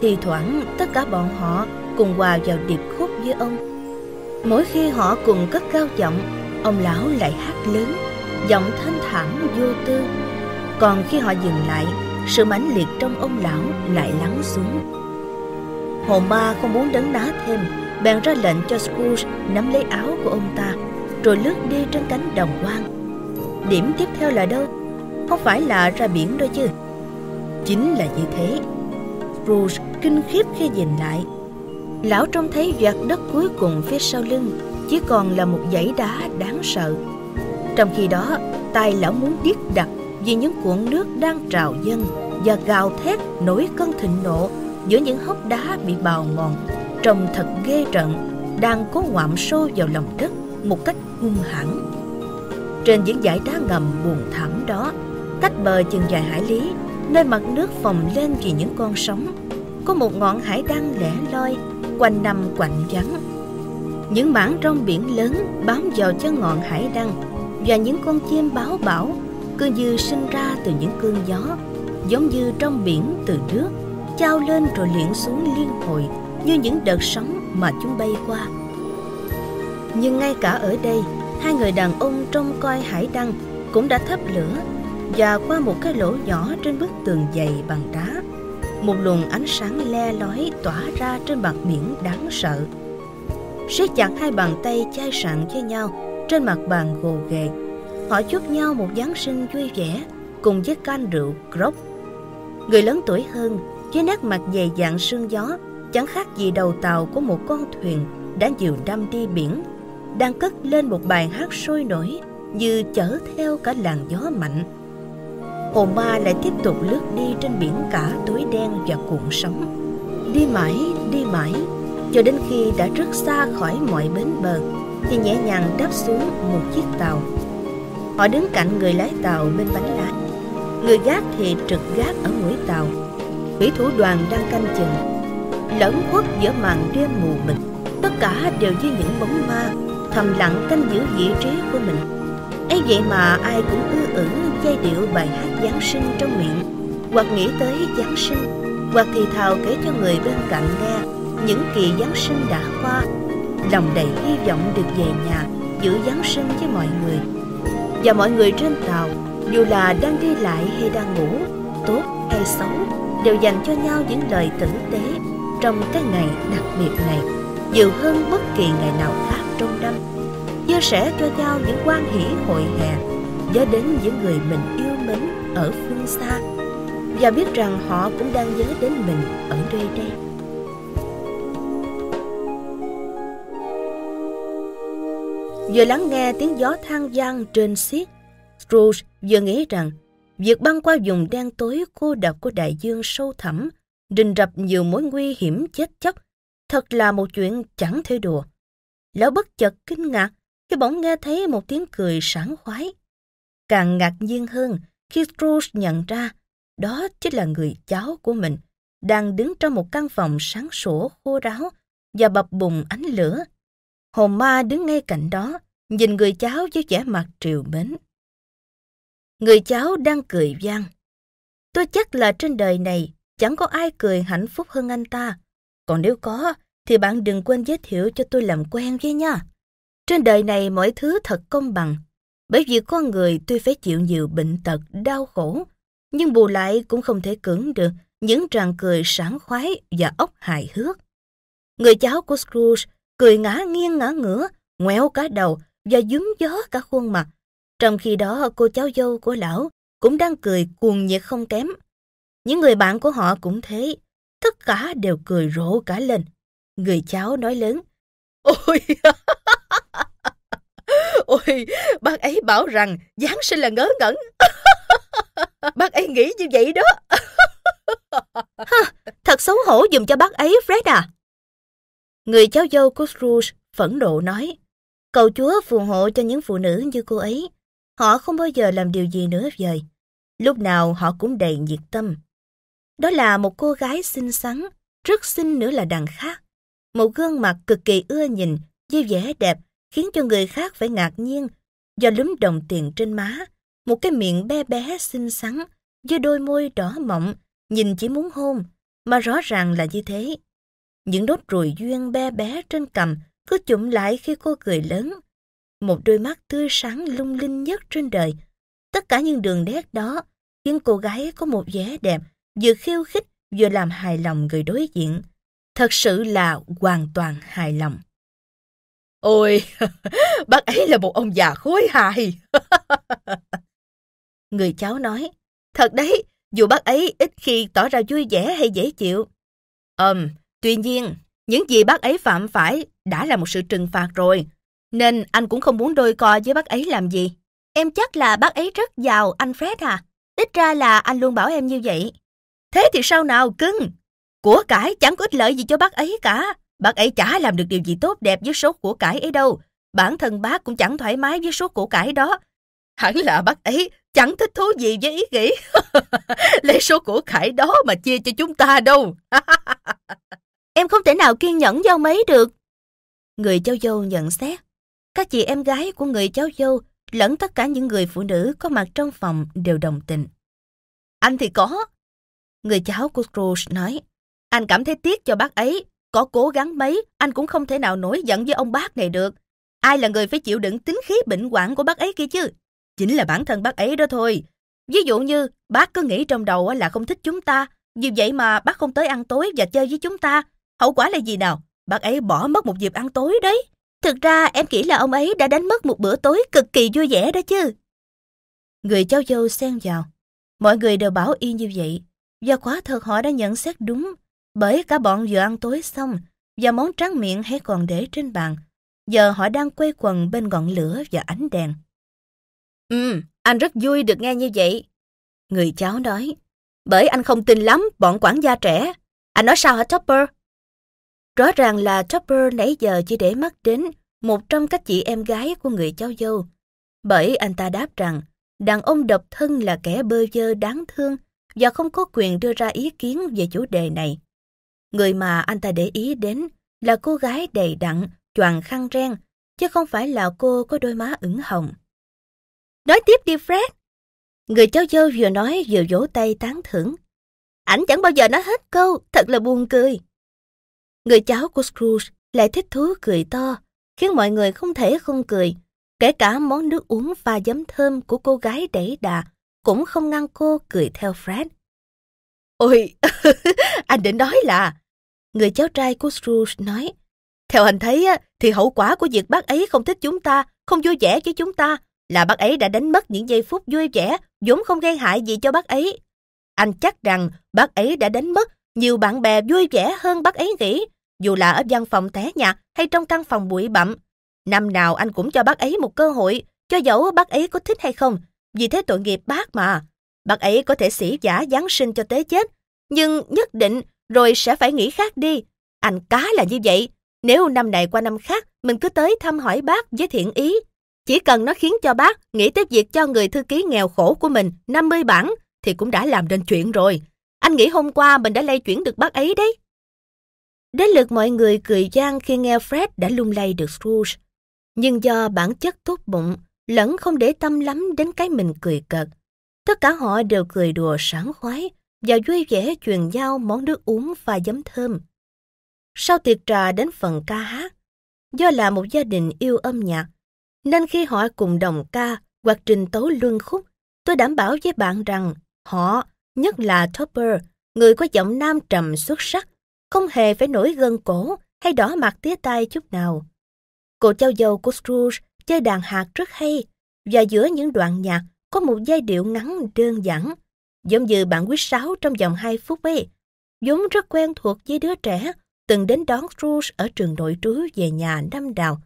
Thì thoảng tất cả bọn họ cùng hòa vào điệp khúc với ông. Mỗi khi họ cùng cất cao giọng, ông lão lại hát lớn, giọng thanh thản vô tư. Còn khi họ dừng lại, sự mãnh liệt trong ông lão lại lắng xuống. Hồn ma không muốn đấn ná thêm, bèn ra lệnh cho Scrooge nắm lấy áo của ông ta, rồi lướt đi trên cánh đồng hoang. Điểm tiếp theo là đâu? Không phải là ra biển đâu chứ? Chính là như thế. Scrooge kinh khiếp khi nhìn lại. Lão trông thấy vạt đất cuối cùng phía sau lưng chỉ còn là một dãy đá đáng sợ. Trong khi đó, tai lão muốn điếc đặc vì những cuộn nước đang trào dâng và gào thét nổi cơn thịnh nộ giữa những hốc đá bị bào mòn, trông thật ghê rợn, đang cố ngoạm sâu vào lòng đất một cách hung hãn. Trên những dải đá ngầm buồn thảm đó, cách bờ chừng vài hải lý, nơi mặt nước phồng lên vì những con sóng, có một ngọn hải đăng lẻ loi quanh năm quạnh vắng. Những mảng rong biển lớn bám vào chân ngọn hải đăng, và những con chim báo bão cứ như sinh ra từ những cơn gió, giống như trong biển từ nước, chao lên rồi liệng xuống liên hồi như những đợt sóng mà chúng bay qua. Nhưng ngay cả ở đây, hai người đàn ông trông coi hải đăng cũng đã thắp lửa, và qua một cái lỗ nhỏ trên bức tường dày bằng đá, một luồng ánh sáng le lói tỏa ra trên mặt biển đáng sợ. Siết chặt hai bàn tay chai sạn với nhau trên mặt bàn gồ ghề, họ chúc nhau một Giáng sinh vui vẻ cùng với can rượu grog. Người lớn tuổi hơn, với nét mặt dày dạn sương gió, chẳng khác gì đầu tàu của một con thuyền đã nhiều năm đi biển, đang cất lên một bài hát sôi nổi như chở theo cả làn gió mạnh. Hồn ma lại tiếp tục lướt đi trên biển cả tối đen và cuộn sóng, đi mãi đi mãi cho đến khi đã rất xa khỏi mọi bến bờ thì nhẹ nhàng đáp xuống một chiếc tàu. Họ đứng cạnh người lái tàu bên bánh lái, người gác thì trực gác ở mũi tàu. Thủy thủ đoàn đang canh chừng, lẫn khuất giữa màn đêm mù mịt. Tất cả đều như những bóng ma thầm lặng canh giữ vị trí của mình. Ấy vậy mà ai cũng ư ử giai điệu bài hát Giáng sinh trong miệng, hoặc nghĩ tới Giáng sinh, hoặc thì thào kể cho người bên cạnh nghe những kỳ Giáng sinh đã qua, lòng đầy hy vọng được về nhà giữ Giáng sinh với mọi người. Và mọi người trên tàu, dù là đang đi lại hay đang ngủ, tốt hay xấu, đều dành cho nhau những lời tử tế trong cái ngày đặc biệt này, nhiều hơn bất kỳ ngày nào khác trong năm. Chia sẻ cho nhau những quan hỷ hội hè, nhớ đến những người mình yêu mến ở phương xa, và biết rằng họ cũng đang nhớ đến mình ở nơi đây. Vừa lắng nghe tiếng gió than vang trên xiết, Scrooge vừa nghĩ rằng việc băng qua vùng đen tối cô độc của đại dương sâu thẳm, rình rập nhiều mối nguy hiểm chết chóc, thật là một chuyện chẳng thể đùa. Lão bất chợt kinh ngạc khi bỗng nghe thấy một tiếng cười sảng khoái. Càng ngạc nhiên hơn khi Scrooge nhận ra đó chính là người cháu của mình, đang đứng trong một căn phòng sáng sủa khô ráo và bập bùng ánh lửa. Hồn ma đứng ngay cạnh đó, nhìn người cháu với vẻ mặt trìu mến. Người cháu đang cười vang. Tôi chắc là trên đời này chẳng có ai cười hạnh phúc hơn anh ta. Còn nếu có, thì bạn đừng quên giới thiệu cho tôi làm quen với nha. Trên đời này mọi thứ thật công bằng, bởi vì con người tuy phải chịu nhiều bệnh tật, đau khổ, nhưng bù lại cũng không thể cưỡng được những tràng cười sảng khoái và óc hài hước. Người cháu của Scrooge cười ngã nghiêng ngã ngửa, ngoẹo cả đầu và dúm gió cả khuôn mặt. Trong khi đó cô cháu dâu của lão cũng đang cười cuồng nhiệt không kém. Những người bạn của họ cũng thế, tất cả đều cười rộ cả lên. Người cháu nói lớn: Ôi, ôi, bác ấy bảo rằng Giáng sinh là ngớ ngẩn. Bác ấy nghĩ như vậy đó. Ha, thật xấu hổ giùm cho bác ấy, Fred à. Người cháu dâu của Scrooge phẫn nộ nói: Cầu Chúa phù hộ cho những phụ nữ như cô ấy. Họ không bao giờ làm điều gì nữa vời. Lúc nào họ cũng đầy nhiệt tâm. Đó là một cô gái xinh xắn, rất xinh nữa là đằng khác. Một gương mặt cực kỳ ưa nhìn, với vẻ đẹp khiến cho người khác phải ngạc nhiên, do lúm đồng tiền trên má, một cái miệng bé bé xinh xắn, với đôi môi đỏ mọng, nhìn chỉ muốn hôn. mà rõ ràng là như thế. Những nốt ruồi duyên bé bé trên cằm cứ chụm lại khi cô cười lớn. Một đôi mắt tươi sáng lung linh nhất trên đời. Tất cả những đường nét đó khiến cô gái có một vẻ đẹp vừa khiêu khích vừa làm hài lòng người đối diện. Thật sự là hoàn toàn hài lòng. Ôi, bác ấy là một ông già khôi hài. Người cháu nói, thật đấy, dù bác ấy ít khi tỏ ra vui vẻ hay dễ chịu. Ừm, tuy nhiên, những gì bác ấy phạm phải đã là một sự trừng phạt rồi, nên anh cũng không muốn đôi co với bác ấy làm gì. Em chắc là bác ấy rất giàu, anh Fred à? Ít ra là anh luôn bảo em như vậy. Thế thì sao nào cưng? Của cải chẳng có ích lợi gì cho bác ấy cả. Bác ấy chả làm được điều gì tốt đẹp với số của cải ấy đâu. Bản thân bác cũng chẳng thoải mái với số của cải đó. Hẳn là bác ấy chẳng thích thú gì với ý nghĩ lấy số của cải đó mà chia cho chúng ta đâu. Em không thể nào kiên nhẫn với ông ấy được. Người cháu dâu nhận xét. Các chị em gái của người cháu dâu lẫn tất cả những người phụ nữ có mặt trong phòng đều đồng tình. Anh thì có. Người cháu của Scrooge nói. Anh cảm thấy tiếc cho bác ấy. Có cố gắng mấy, anh cũng không thể nào nổi giận với ông bác này được. Ai là người phải chịu đựng tính khí bệnh hoạn của bác ấy kia chứ? Chính là bản thân bác ấy đó thôi. Ví dụ như bác cứ nghĩ trong đầu là không thích chúng ta, vì vậy mà bác không tới ăn tối và chơi với chúng ta. Hậu quả là gì nào? Bác ấy bỏ mất một dịp ăn tối đấy. Thực ra em nghĩ là ông ấy đã đánh mất một bữa tối cực kỳ vui vẻ đó chứ. Người cháu dâu xen vào. Mọi người đều bảo y như vậy. Và quả thật họ đã nhận xét đúng. Bởi cả bọn vừa ăn tối xong và món tráng miệng hay còn để trên bàn. Giờ họ đang quây quần bên ngọn lửa và ánh đèn. Ừ, anh rất vui được nghe như vậy. Người cháu nói. Bởi anh không tin lắm bọn quản gia trẻ. Anh nói sao hả Topper? Rõ ràng là Topper nãy giờ chỉ để mắt đến một trong các chị em gái của người cháu dâu. Bởi anh ta đáp rằng đàn ông độc thân là kẻ bơ vơ đáng thương và không có quyền đưa ra ý kiến về chủ đề này. Người mà anh ta để ý đến là cô gái đầy đặn, choàng khăn ren, chứ không phải là cô có đôi má ửng hồng. Nói tiếp đi Fred. Người cháu dâu vừa nói vừa vỗ tay tán thưởng. Ảnh chẳng bao giờ nói hết câu, thật là buồn cười. Người cháu của Scrooge lại thích thú cười to, khiến mọi người không thể không cười. Kể cả món nước uống pha giấm thơm của cô gái đẩy đà cũng không ngăn cô cười theo Fred. Ôi, anh định nói là... Người cháu trai của Scrooge nói. Theo anh thấy thì hậu quả của việc bác ấy không thích chúng ta, không vui vẻ với chúng ta là bác ấy đã đánh mất những giây phút vui vẻ vốn không gây hại gì cho bác ấy. Anh chắc rằng bác ấy đã đánh mất nhiều bạn bè vui vẻ hơn bác ấy nghĩ, dù là ở văn phòng té nhạt hay trong căn phòng bụi bặm. Năm nào anh cũng cho bác ấy một cơ hội, cho dẫu bác ấy có thích hay không, vì thế tội nghiệp bác mà. Bác ấy có thể sỉ vả Giáng sinh cho tới chết, nhưng nhất định rồi sẽ phải nghĩ khác đi. Anh cá là như vậy, nếu năm này qua năm khác mình cứ tới thăm hỏi bác với thiện ý, chỉ cần nó khiến cho bác nghĩ tới việc cho người thư ký nghèo khổ của mình năm mươi bảng thì cũng đã làm nên chuyện rồi. Anh nghĩ hôm qua mình đã lay chuyển được bác ấy đấy. Đến lượt mọi người cười vang khi nghe Fred đã lung lay được Scrooge. Nhưng do bản chất tốt bụng, lẫn không để tâm lắm đến cái mình cười cợt, tất cả họ đều cười đùa sảng khoái và vui vẻ truyền giao món nước uống pha giấm thơm. Sau tiệc trà đến phần ca hát, do là một gia đình yêu âm nhạc, nên khi họ cùng đồng ca hoặc trình tấu luân khúc, tôi đảm bảo với bạn rằng họ, nhất là Topper, người có giọng nam trầm xuất sắc, không hề phải nổi gân cổ hay đỏ mặt tía tai chút nào. Cô cháu dâu của Scrooge chơi đàn hạt rất hay, và giữa những đoạn nhạc có một giai điệu ngắn đơn giản, giống như bản huýt sáo trong vòng hai phút ấy, vốn rất quen thuộc với đứa trẻ từng đến đón Scrooge ở trường nội trú về nhà năm nào.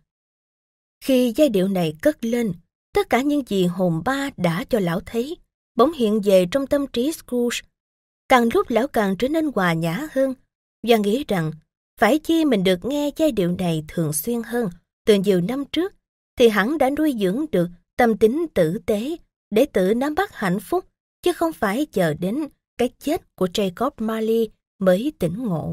Khi giai điệu này cất lên, tất cả những gì hồn ba đã cho lão thấy bỗng hiện về trong tâm trí Scrooge. Càng lúc lão càng trở nên hòa nhã hơn và nghĩ rằng phải chi mình được nghe giai điệu này thường xuyên hơn từ nhiều năm trước thì hẳn đã nuôi dưỡng được tâm tính tử tế để tự nắm bắt hạnh phúc, chứ không phải chờ đến cái chết của Jacob Marley mới tỉnh ngộ.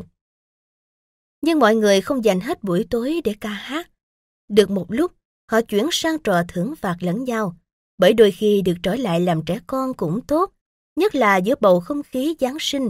Nhưng mọi người không dành hết buổi tối để ca hát. Được một lúc, họ chuyển sang trò thưởng phạt lẫn nhau, bởi đôi khi được trở lại làm trẻ con cũng tốt, nhất là giữa bầu không khí Giáng sinh,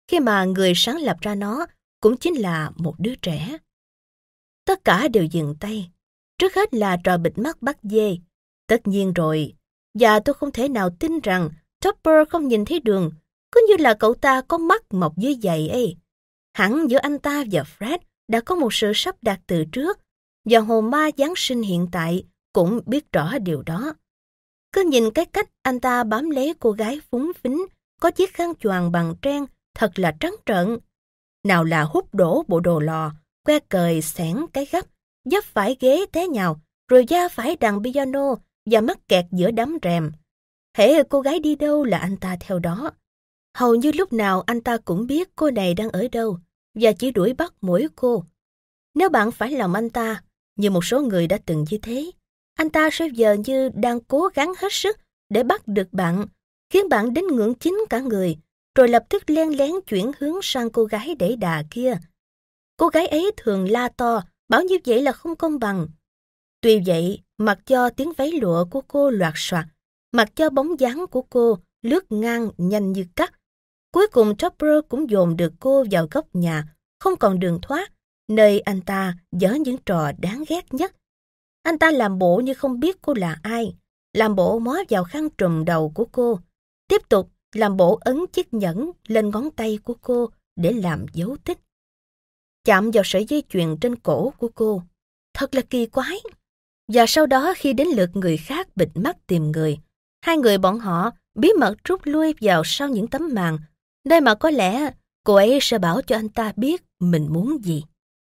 khi mà người sáng lập ra nó cũng chính là một đứa trẻ. Tất cả đều dừng tay. Trước hết là trò bịt mắt bắt dê. Tất nhiên rồi, và tôi không thể nào tin rằng Topper không nhìn thấy đường, cứ như là cậu ta có mắt mọc dưới giày ấy. Hẳn giữa anh ta và Fred đã có một sự sắp đặt từ trước, và hồn ma Giáng sinh hiện tại cũng biết rõ điều đó. Cứ nhìn cái cách anh ta bám lấy cô gái phúng phính, có chiếc khăn choàng bằng trean thật là trắng trợn. Nào là hút đổ bộ đồ lò, que cời xẻng cái gấp, dấp phải ghế té nhào, rồi da phải đàn piano và mắc kẹt giữa đám rèm. Hễ cô gái đi đâu là anh ta theo đó. Hầu như lúc nào anh ta cũng biết cô này đang ở đâu và chỉ đuổi bắt mỗi cô. Nếu bạn phải lòng anh ta, như một số người đã từng như thế, anh ta sẽ giờ như đang cố gắng hết sức để bắt được bạn, khiến bạn đến ngưỡng chín cả người, rồi lập tức len lén chuyển hướng sang cô gái đẩy đà kia. Cô gái ấy thường la to, bảo như vậy là không công bằng. Tuy vậy, mặc cho tiếng váy lụa của cô loạt soạt, mặc cho bóng dáng của cô lướt ngang nhanh như cắt, cuối cùng Topper cũng dồn được cô vào góc nhà, không còn đường thoát, nơi anh ta dở những trò đáng ghét nhất. Anh ta làm bộ như không biết cô là ai, làm bộ mó vào khăn trùm đầu của cô, tiếp tục làm bộ ấn chiếc nhẫn lên ngón tay của cô để làm dấu tích. Chạm vào sợi dây chuyền trên cổ của cô, thật là kỳ quái. Và sau đó khi đến lượt người khác bịt mắt tìm người, hai người bọn họ bí mật rút lui vào sau những tấm màn, nơi mà có lẽ cô ấy sẽ bảo cho anh ta biết mình muốn gì.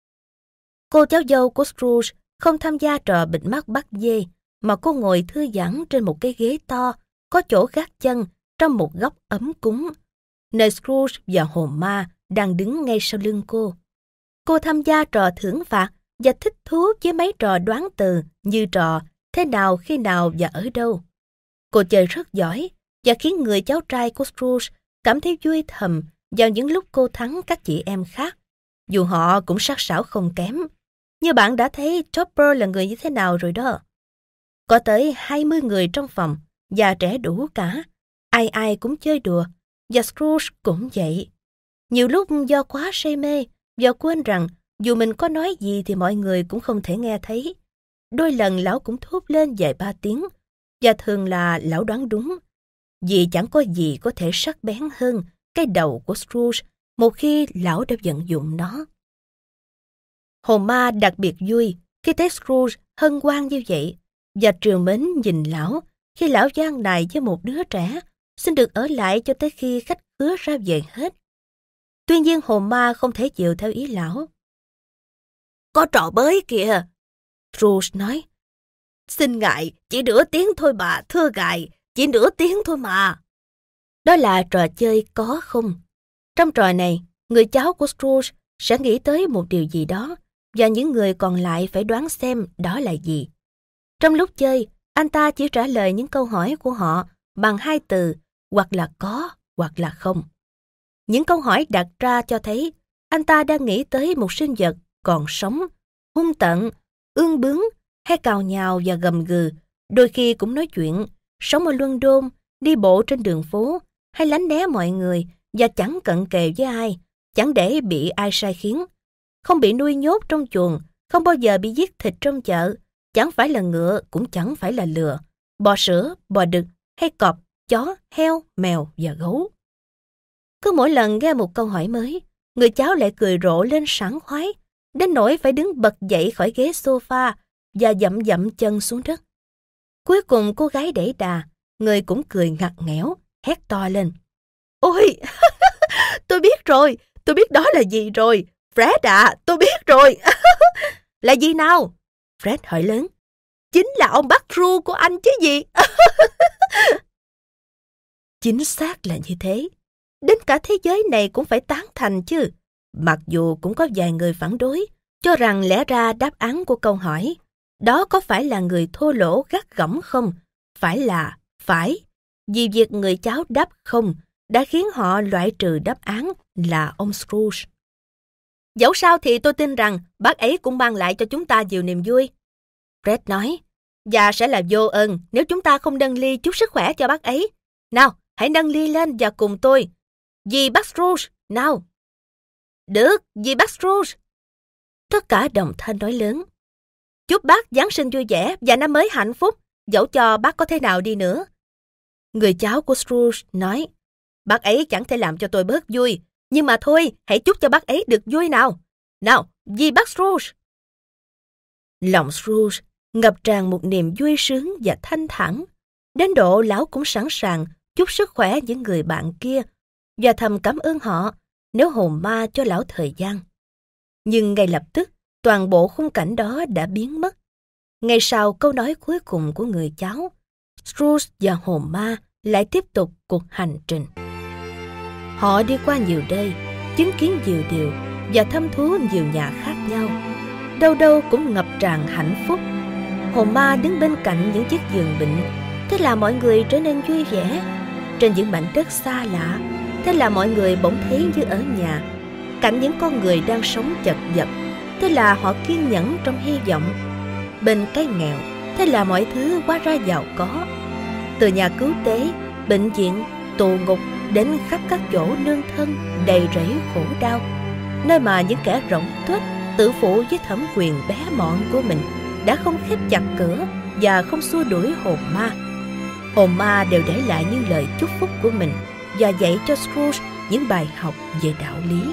Cô cháu dâu của Scrooge không tham gia trò bịt mắt bắt dê, mà cô ngồi thư giãn trên một cái ghế to, có chỗ gác chân trong một góc ấm cúng, nơi Scrooge và hồn ma đang đứng ngay sau lưng cô. Cô tham gia trò thưởng phạt và thích thú với mấy trò đoán từ như trò thế nào, khi nào và ở đâu. Cô chơi rất giỏi và khiến người cháu trai của Scrooge cảm thấy vui thầm vào những lúc cô thắng các chị em khác, dù họ cũng sắc sảo không kém. Như bạn đã thấy Topper là người như thế nào rồi đó. Có tới hai mươi người trong phòng, già trẻ đủ cả, ai ai cũng chơi đùa, và Scrooge cũng vậy. Nhiều lúc do quá say mê và quên rằng dù mình có nói gì thì mọi người cũng không thể nghe thấy. Đôi lần lão cũng thốt lên vài ba tiếng, và thường là lão đoán đúng, vì chẳng có gì có thể sắc bén hơn cái đầu của Scrooge một khi lão đã vận dụng nó. Hồn ma đặc biệt vui khi thấy Scrooge hân hoan như vậy, và trìu mến nhìn lão khi lão gian nài với một đứa trẻ xin được ở lại cho tới khi khách khứa ra về hết. Tuy nhiên hồn ma không thể chịu theo ý lão. Có trò bới kìa, Scrooge nói. Xin ngài, chỉ nửa tiếng thôi bà, thưa ngài, chỉ nửa tiếng thôi mà. Đó là trò chơi có không. Trong trò này, người cháu của Scrooge sẽ nghĩ tới một điều gì đó, và những người còn lại phải đoán xem đó là gì. Trong lúc chơi, anh ta chỉ trả lời những câu hỏi của họ bằng hai từ, hoặc là có, hoặc là không. Những câu hỏi đặt ra cho thấy anh ta đang nghĩ tới một sinh vật còn sống, hung tợn, ương bướng, hay cào nhào và gầm gừ, đôi khi cũng nói chuyện, sống ở London, đi bộ trên đường phố, hay lánh né mọi người và chẳng cận kề với ai, chẳng để bị ai sai khiến, không bị nuôi nhốt trong chuồng, không bao giờ bị giết thịt trong chợ, chẳng phải là ngựa cũng chẳng phải là lừa, bò sữa, bò đực hay cọp, chó, heo, mèo và gấu. Cứ mỗi lần nghe một câu hỏi mới, người cháu lại cười rộ lên sảng khoái, đến nỗi phải đứng bật dậy khỏi ghế sofa và dậm dậm chân xuống đất. Cuối cùng cô gái đẩy đà, người cũng cười ngặt nghẽo, hét to lên. Ôi, tôi biết rồi, tôi biết đó là gì rồi. Fred ạ, à, tôi biết rồi. Là gì nào? Fred hỏi lớn. Chính là ông bác ru của anh chứ gì. Chính xác là như thế. Đến cả thế giới này cũng phải tán thành chứ. Mặc dù cũng có vài người phản đối, cho rằng lẽ ra đáp án của câu hỏi đó có phải là người thô lỗ gắt gỏng không? Phải là phải. Vì việc người cháu đáp không đã khiến họ loại trừ đáp án là ông Scrooge. Dẫu sao thì tôi tin rằng bác ấy cũng mang lại cho chúng ta nhiều niềm vui. Fred nói. Và sẽ là vô ơn nếu chúng ta không nâng ly chúc sức khỏe cho bác ấy. Nào, hãy nâng ly lên và cùng tôi. Vì bác Scrooge, nào. Được, dì bác Scrooge. Tất cả đồng thanh nói lớn. Chúc bác Giáng sinh vui vẻ và năm mới hạnh phúc, dẫu cho bác có thế nào đi nữa. Người cháu của Scrooge nói, bác ấy chẳng thể làm cho tôi bớt vui, nhưng mà thôi, hãy chúc cho bác ấy được vui nào. Nào, dì bác Scrooge. Lòng Scrooge ngập tràn một niềm vui sướng và thanh thản, đến độ lão cũng sẵn sàng chúc sức khỏe những người bạn kia và thầm cảm ơn họ nếu hồn ma cho lão thời gian. Nhưng ngay lập tức, toàn bộ khung cảnh đó đã biến mất. Ngay sau câu nói cuối cùng của người cháu, Scrooge và hồn ma lại tiếp tục cuộc hành trình. Họ đi qua nhiều nơi, chứng kiến nhiều điều và thăm thú nhiều nhà khác nhau. Đâu đâu cũng ngập tràn hạnh phúc. Hồn ma đứng bên cạnh những chiếc giường bệnh, thế là mọi người trở nên vui vẻ. Trên những mảnh đất xa lạ, thế là mọi người bỗng thấy như ở nhà. Cạnh những con người đang sống chật vật, thế là họ kiên nhẫn trong hy vọng. Bên cái nghèo, thế là mọi thứ hóa ra giàu có. Từ nhà cứu tế, bệnh viện, tù ngục đến khắp các chỗ nương thân đầy rẫy khổ đau, nơi mà những kẻ rỗng tuếch tự phụ với thẩm quyền bé mọn của mình đã không khép chặt cửa và không xua đuổi hồn ma. Hồn ma đều để lại những lời chúc phúc của mình và dạy cho Scrooge những bài học về đạo lý.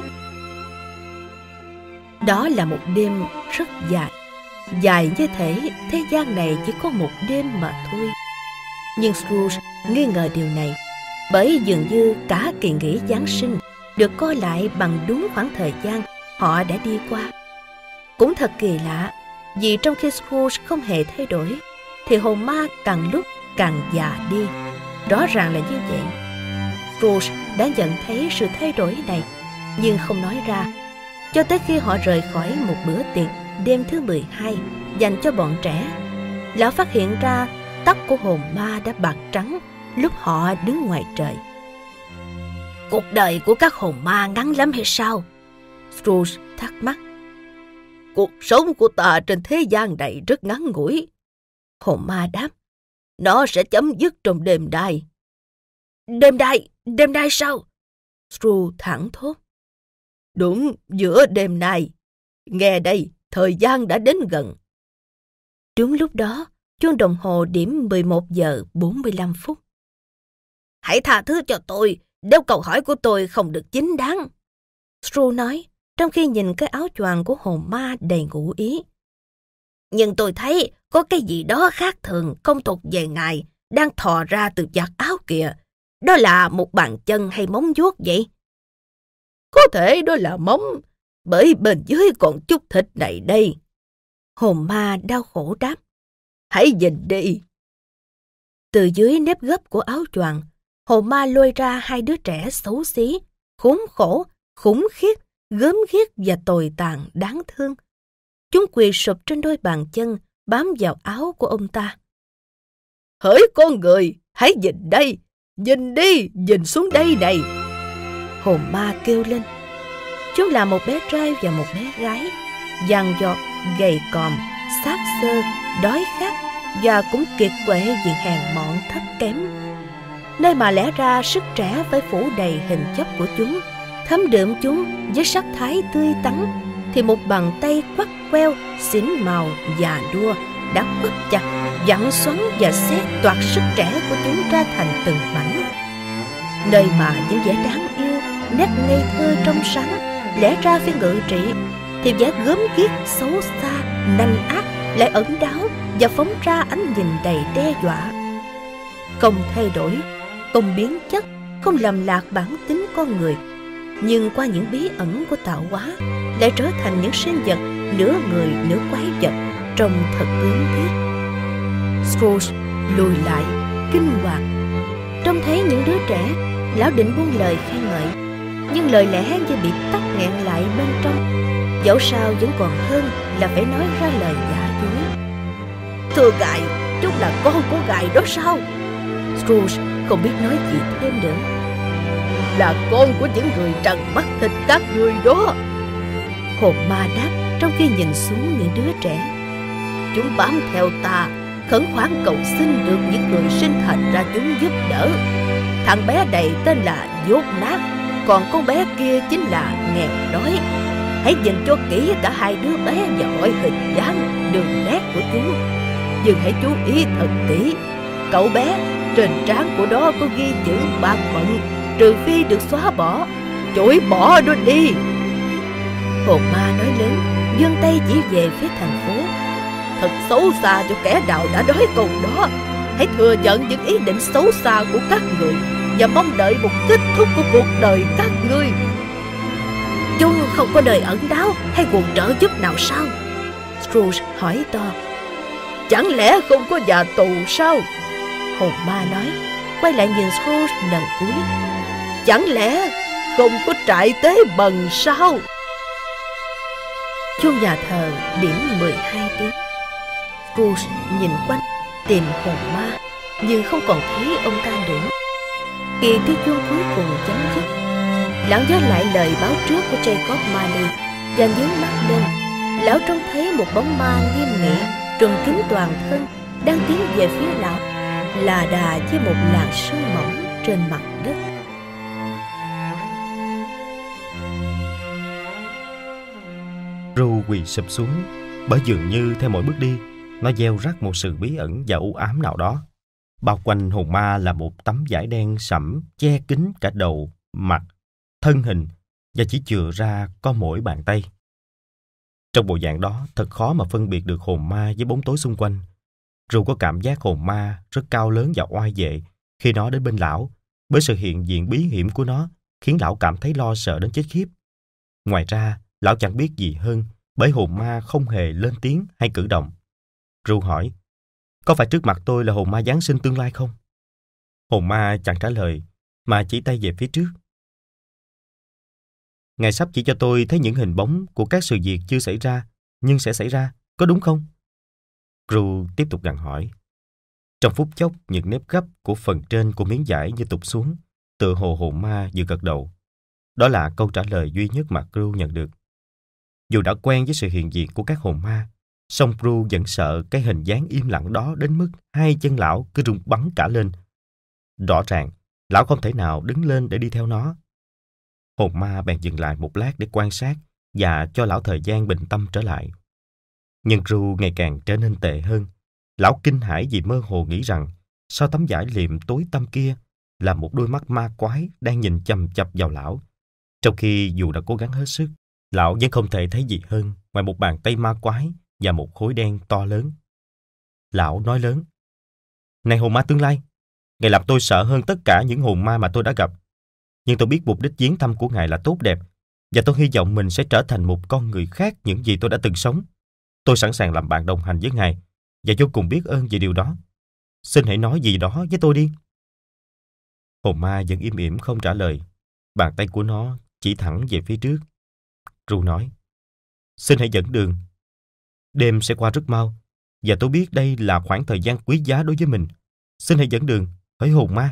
Đó là một đêm rất dài, dài như thể thế gian này chỉ có một đêm mà thôi. Nhưng Scrooge nghi ngờ điều này, bởi dường như cả kỳ nghỉ Giáng sinh được coi lại bằng đúng khoảng thời gian họ đã đi qua. Cũng thật kỳ lạ, vì trong khi Scrooge không hề thay đổi, thì hồn ma càng lúc càng già đi. Rõ ràng là như vậy. Scrooge đã nhận thấy sự thay đổi này, nhưng không nói ra, cho tới khi họ rời khỏi một bữa tiệc đêm thứ mười hai dành cho bọn trẻ. Lão phát hiện ra tóc của hồn ma đã bạc trắng lúc họ đứng ngoài trời. Cuộc đời của các hồn ma ngắn lắm hay sao? Scrooge thắc mắc. Cuộc sống của ta trên thế gian này rất ngắn ngủi. Hồn ma đáp. Nó sẽ chấm dứt trong đêm đai. Đêm đai? Đêm đai sao? Scrooge thẳng thốt. Đúng, giữa đêm nay. Nghe đây, thời gian đã đến gần. Đúng lúc đó, chuông đồng hồ điểm mười một giờ bốn mươi lăm phút. Hãy tha thứ cho tôi nếu câu hỏi của tôi không được chính đáng, Scrooge nói, trong khi nhìn cái áo choàng của hồn ma đầy ngụ ý. Nhưng tôi thấy có cái gì đó khác thường không thuộc về ngài đang thò ra từ vạt áo kìa. Đó là một bàn chân hay móng vuốt vậy? Có thể đó là móng, bởi bên dưới còn chút thịt này đây. Hồn ma đau khổ đáp. Hãy nhìn đi. Từ dưới nếp gấp của áo choàng, hồn ma lôi ra hai đứa trẻ xấu xí, khốn khổ, khủng khiếp, gớm ghiếc và tồi tàn đáng thương. Chúng quỳ sụp trên đôi bàn chân, bám vào áo của ông ta. Hỡi con người, hãy nhìn đây, nhìn đi, nhìn xuống đây này. Hồn ma kêu lên. Chúng là một bé trai và một bé gái, dằn dọt, gầy còm, xác xơ, đói khát và cũng kiệt quệ vì hèn mọn thấp kém. Nơi mà lẽ ra sức trẻ phải phủ đầy hình dấp của chúng, thấm đượm chúng với sắc thái tươi tắn, thì một bàn tay quắt queo, xỉn màu, già nua đã quắt chặt, vặn xoắn và xé toạc sức trẻ của chúng ra thành từng mảnh. Nơi mà những vẻ đáng yêu, nét ngây thơ trong sáng lẽ ra phải ngự trị, thì vẻ gớm ghiếc, xấu xa, nanh ác lại ẩn đáo và phóng ra ánh nhìn đầy đe dọa. Không thay đổi, không biến chất, không lầm lạc bản tính con người, nhưng qua những bí ẩn của tạo hóa lại trở thành những sinh vật nửa người nửa quái vật, trông thật gớm ghiếc. Scrooge lùi lại, kinh hoàng. Trông thấy những đứa trẻ, lão định buông lời khen ngợi, nhưng lời lẽ như bị tắc nghẹn lại bên trong. Dẫu sao vẫn còn hơn là phải nói ra lời giả dối. Thưa ngài, chúng là con của ngài đó sao? Scrooge không biết nói gì thêm nữa. Là con của những người trần mắt thịt các người đó, hồn ma đáp, trong khi nhìn xuống những đứa trẻ. Chúng bám theo ta, khẩn khoản cầu xin được những người sinh thành ra chúng giúp đỡ. Thằng bé này tên là Dốt Nát, còn con bé kia chính là nghèo đói. Hãy nhìn cho kỹ cả hai đứa bé và mọi hình dáng, đường nét của chúng. Nhưng hãy chú ý thật kỹ. Cậu bé, trên trán của nó có ghi chữ bạc mận, trừ phi được xóa bỏ. Chối bỏ nó đi. Hồn ma nói lớn, giương tay chỉ về phía thành phố. Thật xấu xa cho kẻ nào đã nói câu đó. Hãy thừa nhận những ý định xấu xa của các người và mong đợi một kết thúc của cuộc đời các ngươi. Chúng không có nơi ẩn náu hay nguồn trợ giúp nào sao? Scrooge hỏi to. Chẳng lẽ không có nhà tù sao? Hồn ma nói, quay lại nhìn Scrooge lần cuối. Chẳng lẽ không có trại tế bần sao? Chuông nhà thờ điểm mười hai tiếng. Scrooge nhìn quanh tìm hồn ma, nhưng không còn thấy ông ta nữa. Khi tiếng chuông cuối cùng chấm dứt, lão nhớ lại lời báo trước của Jacob Marley và nhướng mắt lên. Lão trông thấy một bóng ma nghiêm nghị, trùm kín toàn thân, đang tiến về phía lão, là đà với một làn sương mỏng trên mặt đất. Ru quỳ sụp xuống, bởi dường như theo mỗi bước đi, nó gieo rắc một sự bí ẩn và u ám nào đó. Bao quanh hồn ma là một tấm vải đen sẫm che kín cả đầu, mặt, thân hình và chỉ chừa ra có mỗi bàn tay. Trong bộ dạng đó, thật khó mà phân biệt được hồn ma với bóng tối xung quanh. Ru có cảm giác hồn ma rất cao lớn và oai vệ khi nó đến bên lão, bởi sự hiện diện bí hiểm của nó khiến lão cảm thấy lo sợ đến chết khiếp. Ngoài ra, lão chẳng biết gì hơn, bởi hồn ma không hề lên tiếng hay cử động. Ru hỏi, có phải trước mặt tôi là hồn ma Giáng sinh tương lai không? Hồn ma chẳng trả lời, mà chỉ tay về phía trước. Ngài sắp chỉ cho tôi thấy những hình bóng của các sự việc chưa xảy ra, nhưng sẽ xảy ra, có đúng không? Ru tiếp tục gặng hỏi. Trong phút chốc, những nếp gấp của phần trên của miếng vải như tụt xuống, tựa hồ hồn ma vừa gật đầu. Đó là câu trả lời duy nhất mà Ru nhận được. Dù đã quen với sự hiện diện của các hồn ma, song Ru vẫn sợ cái hình dáng im lặng đó đến mức hai chân lão cứ rung bắn cả lên. Rõ ràng, lão không thể nào đứng lên để đi theo nó. Hồn ma bèn dừng lại một lát để quan sát và cho lão thời gian bình tâm trở lại. Nhưng Ru ngày càng trở nên tệ hơn. Lão kinh hãi vì mơ hồ nghĩ rằng sau tấm vải liệm tối tăm kia là một đôi mắt ma quái đang nhìn chằm chằm vào lão. Trong khi dù đã cố gắng hết sức, lão vẫn không thể thấy gì hơn ngoài một bàn tay ma quái và một khối đen to lớn. Lão nói lớn, này hồn ma tương lai, ngài làm tôi sợ hơn tất cả những hồn ma mà tôi đã gặp. Nhưng tôi biết mục đích viếng thăm của ngài là tốt đẹp, và tôi hy vọng mình sẽ trở thành một con người khác những gì tôi đã từng sống. Tôi sẵn sàng làm bạn đồng hành với ngài, và vô cùng biết ơn về điều đó. Xin hãy nói gì đó với tôi đi. Hồn ma vẫn im ỉm không trả lời. Bàn tay của nó chỉ thẳng về phía trước. Ru nói, xin hãy dẫn đường. Đêm sẽ qua rất mau, và tôi biết đây là khoảng thời gian quý giá đối với mình. Xin hãy dẫn đường, hỡi hồn ma.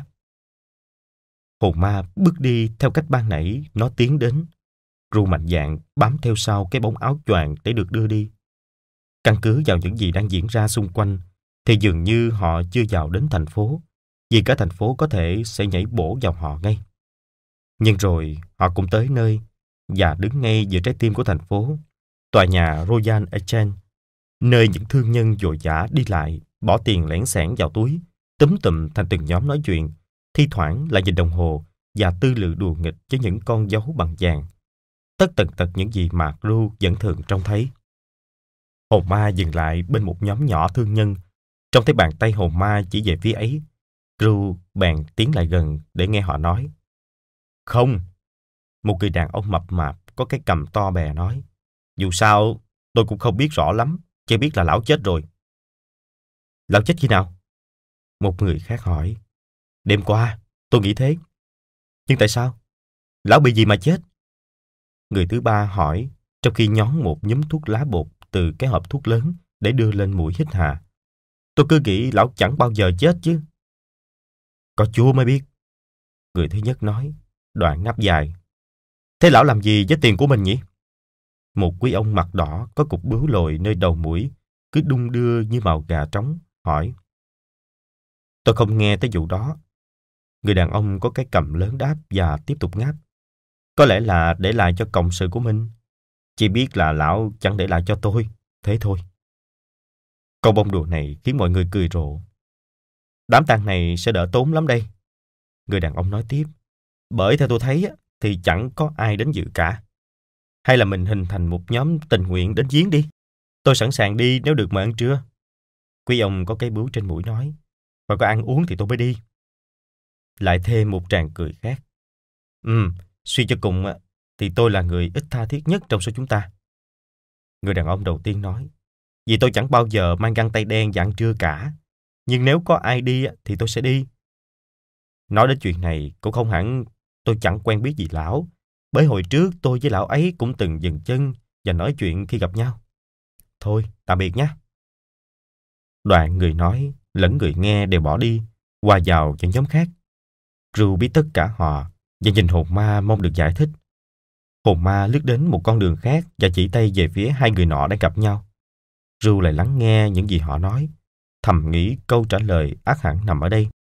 Hồn ma bước đi theo cách ban nãy nó tiến đến. Ru mạnh dạn bám theo sau cái bóng áo choàng để được đưa đi. Căn cứ vào những gì đang diễn ra xung quanh, thì dường như họ chưa vào đến thành phố, vì cả thành phố có thể sẽ nhảy bổ vào họ ngay. Nhưng rồi họ cũng tới nơi, và đứng ngay giữa trái tim của thành phố, tòa nhà Royal Exchange, nơi những thương nhân vội vã đi lại, bỏ tiền lẻn xẻn vào túi, túm tụm thành từng nhóm nói chuyện, thi thoảng lại nhìn đồng hồ và tư lự đùa nghịch với những con dấu bằng vàng. Tất tần tật những gì mà Ru vẫn thường trông thấy. Hồn ma dừng lại bên một nhóm nhỏ thương nhân. Trông thấy bàn tay hồn ma chỉ về phía ấy, Ru bèn tiến lại gần để nghe họ nói. Không, một người đàn ông mập mạp có cái cằm to bè nói. Dù sao, tôi cũng không biết rõ lắm, chỉ biết là lão chết rồi. Lão chết khi nào? Một người khác hỏi. Đêm qua, tôi nghĩ thế. Nhưng tại sao? Lão bị gì mà chết? Người thứ ba hỏi, trong khi nhón một nhúm thuốc lá bột từ cái hộp thuốc lớn để đưa lên mũi hít hà. Tôi cứ nghĩ lão chẳng bao giờ chết chứ. Có Chúa mới biết. Người thứ nhất nói, đoạn ngáp dài. Thế lão làm gì với tiền của mình nhỉ? Một quý ông mặt đỏ có cục bướu lồi nơi đầu mũi, cứ đung đưa như màu gà trống, hỏi. Tôi không nghe tới vụ đó. Người đàn ông có cái cằm lớn đáp và tiếp tục ngáp. Có lẽ là để lại cho cộng sự của mình. Chỉ biết là lão chẳng để lại cho tôi. Thế thôi. Câu bông đùa này khiến mọi người cười rộ. Đám tang này sẽ đỡ tốn lắm đây. Người đàn ông nói tiếp. Bởi theo tôi thấy thì chẳng có ai đến dự cả. Hay là mình hình thành một nhóm tình nguyện đến giếng đi. Tôi sẵn sàng đi nếu được mời ăn trưa. Quý ông có cái bướu trên mũi nói. Và có ăn uống thì tôi mới đi. Lại thêm một tràng cười khác. Ừ, suy cho cùng thì tôi là người ít tha thiết nhất trong số chúng ta. Người đàn ông đầu tiên nói. Vì tôi chẳng bao giờ mang găng tay đen và ăn trưa cả. Nhưng nếu có ai đi thì tôi sẽ đi. Nói đến chuyện này cũng không hẳn tôi chẳng quen biết gì lão. Bởi hồi trước tôi với lão ấy cũng từng dừng chân và nói chuyện khi gặp nhau. Thôi, tạm biệt nhé. Đoạn người nói lẫn người nghe đều bỏ đi, hòa vào những nhóm khác. Ru biết tất cả họ và nhìn hồn ma mong được giải thích. Hồn ma lướt đến một con đường khác và chỉ tay về phía hai người nọ đang gặp nhau. Ru lại lắng nghe những gì họ nói, thầm nghĩ câu trả lời ắt hẳn nằm ở đây.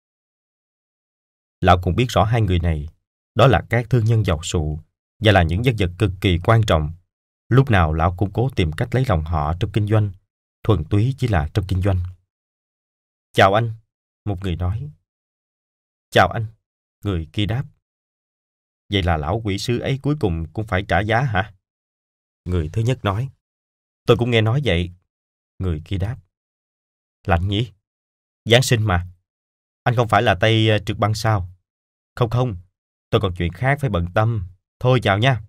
Lão cũng biết rõ hai người này, đó là các thương nhân giàu sụ và là những nhân vật cực kỳ quan trọng. Lúc nào lão cũng cố tìm cách lấy lòng họ trong kinh doanh, thuần túy chỉ là trong kinh doanh. Chào anh, một người nói. Chào anh, người kia đáp. Vậy là lão quỷ sứ ấy cuối cùng cũng phải trả giá hả? Người thứ nhất nói. Tôi cũng nghe nói vậy. Người kia đáp. Lạnh nhỉ? Giáng sinh mà. Anh không phải là tay trượt băng sao? Không không, tôi còn chuyện khác phải bận tâm. Thôi chào nha.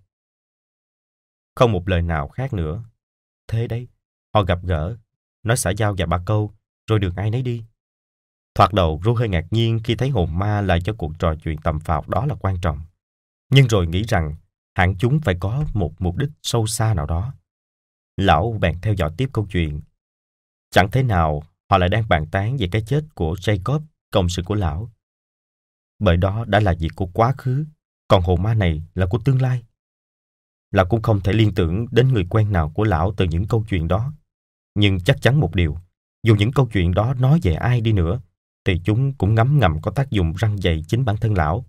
Không một lời nào khác nữa. Thế đấy, họ gặp gỡ, nói xã giao vài ba câu, rồi đường ai nấy đi. Thoạt đầu Ru hơi ngạc nhiên khi thấy hồn ma lại cho cuộc trò chuyện tầm phào đó là quan trọng. Nhưng rồi nghĩ rằng hẳn chúng phải có một mục đích sâu xa nào đó. Lão bèn theo dõi tiếp câu chuyện. Chẳng thế nào họ lại đang bàn tán về cái chết của Jacob, cộng sự của lão. Bởi đó đã là việc của quá khứ, còn hồn ma này là của tương lai. Lão cũng không thể liên tưởng đến người quen nào của lão từ những câu chuyện đó. Nhưng chắc chắn một điều, dù những câu chuyện đó nói về ai đi nữa, thì chúng cũng ngấm ngầm có tác dụng răn dày chính bản thân lão.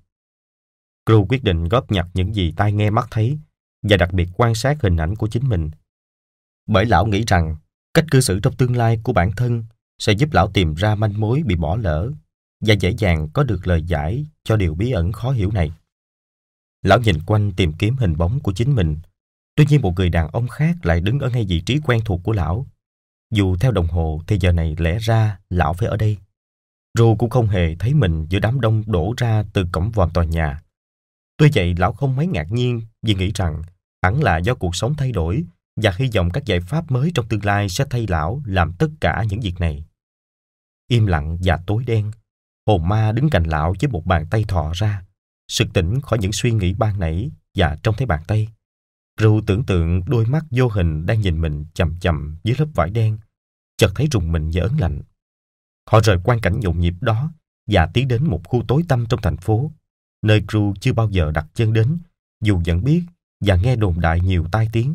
Ru quyết định góp nhặt những gì tai nghe mắt thấy và đặc biệt quan sát hình ảnh của chính mình. Bởi lão nghĩ rằng cách cư xử trong tương lai của bản thân sẽ giúp lão tìm ra manh mối bị bỏ lỡ và dễ dàng có được lời giải cho điều bí ẩn khó hiểu này. Lão nhìn quanh tìm kiếm hình bóng của chính mình. Tuy nhiên một người đàn ông khác lại đứng ở ngay vị trí quen thuộc của lão. Dù theo đồng hồ thì giờ này lẽ ra lão phải ở đây. Ru cũng không hề thấy mình giữa đám đông đổ ra từ cổng vòm tòa nhà. Tuy vậy lão không mấy ngạc nhiên vì nghĩ rằng hẳn là do cuộc sống thay đổi và hy vọng các giải pháp mới trong tương lai sẽ thay lão làm tất cả những việc này. Im lặng và tối đen, hồn ma đứng cạnh lão với một bàn tay thò ra, sực tỉnh khỏi những suy nghĩ ban nãy và trông thấy bàn tay. Ru tưởng tượng đôi mắt vô hình đang nhìn mình chằm chằm dưới lớp vải đen, chợt thấy rùng mình và ớn lạnh. Họ rời quang cảnh nhộn nhịp đó và tiến đến một khu tối tăm trong thành phố, nơi Ru chưa bao giờ đặt chân đến, dù vẫn biết và nghe đồn đại nhiều tai tiếng.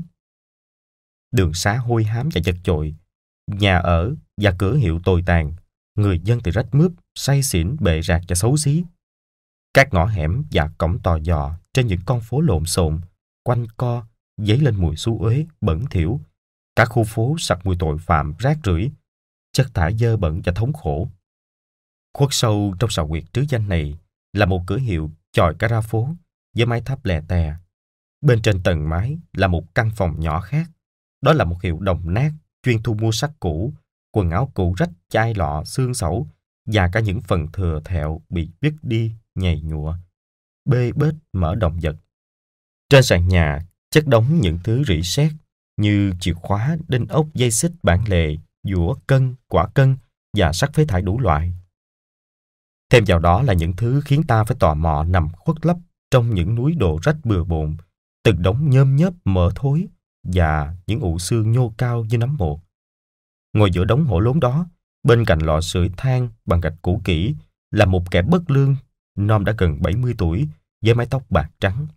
Đường xá hôi hám và chật chội, nhà ở và cửa hiệu tồi tàn, người dân thì rách mướp, say xỉn, bệ rạc và xấu xí. Các ngõ hẻm và cổng tò dò trên những con phố lộn xộn, quanh co, dấy lên mùi xú uế, bẩn thỉu. Cả khu phố sặc mùi tội phạm, rác rưởi, chất thải dơ bẩn và thống khổ. Khuất sâu trong sào quyệt trứ danh này là một cửa hiệu chòi cả ra phố với mái tháp lè tè. Bên trên tầng mái là một căn phòng nhỏ khác. Đó là một hiệu đồng nát chuyên thu mua sắt cũ, quần áo cũ rách, chai lọ, xương sẩu và cả những phần thừa thẹo bị vứt đi, nhầy nhụa, bê bết mỡ động vật. Trên sàn nhà chất đống những thứ rỉ sét như chìa khóa, đinh ốc, dây xích, bản lề, dũa, cân, quả cân và sắt phế thải đủ loại. Thêm vào đó là những thứ khiến ta phải tò mò nằm khuất lấp trong những núi đồ rách bừa bộn, từng đống nhôm nhớp mỡ thối và những ụ xương nhô cao như nấm mộ. Ngồi giữa đống hổ lốn đó, bên cạnh lò sưởi than bằng gạch cũ kỹ, là một kẻ bất lương, nom đã gần bảy mươi tuổi, với mái tóc bạc trắng.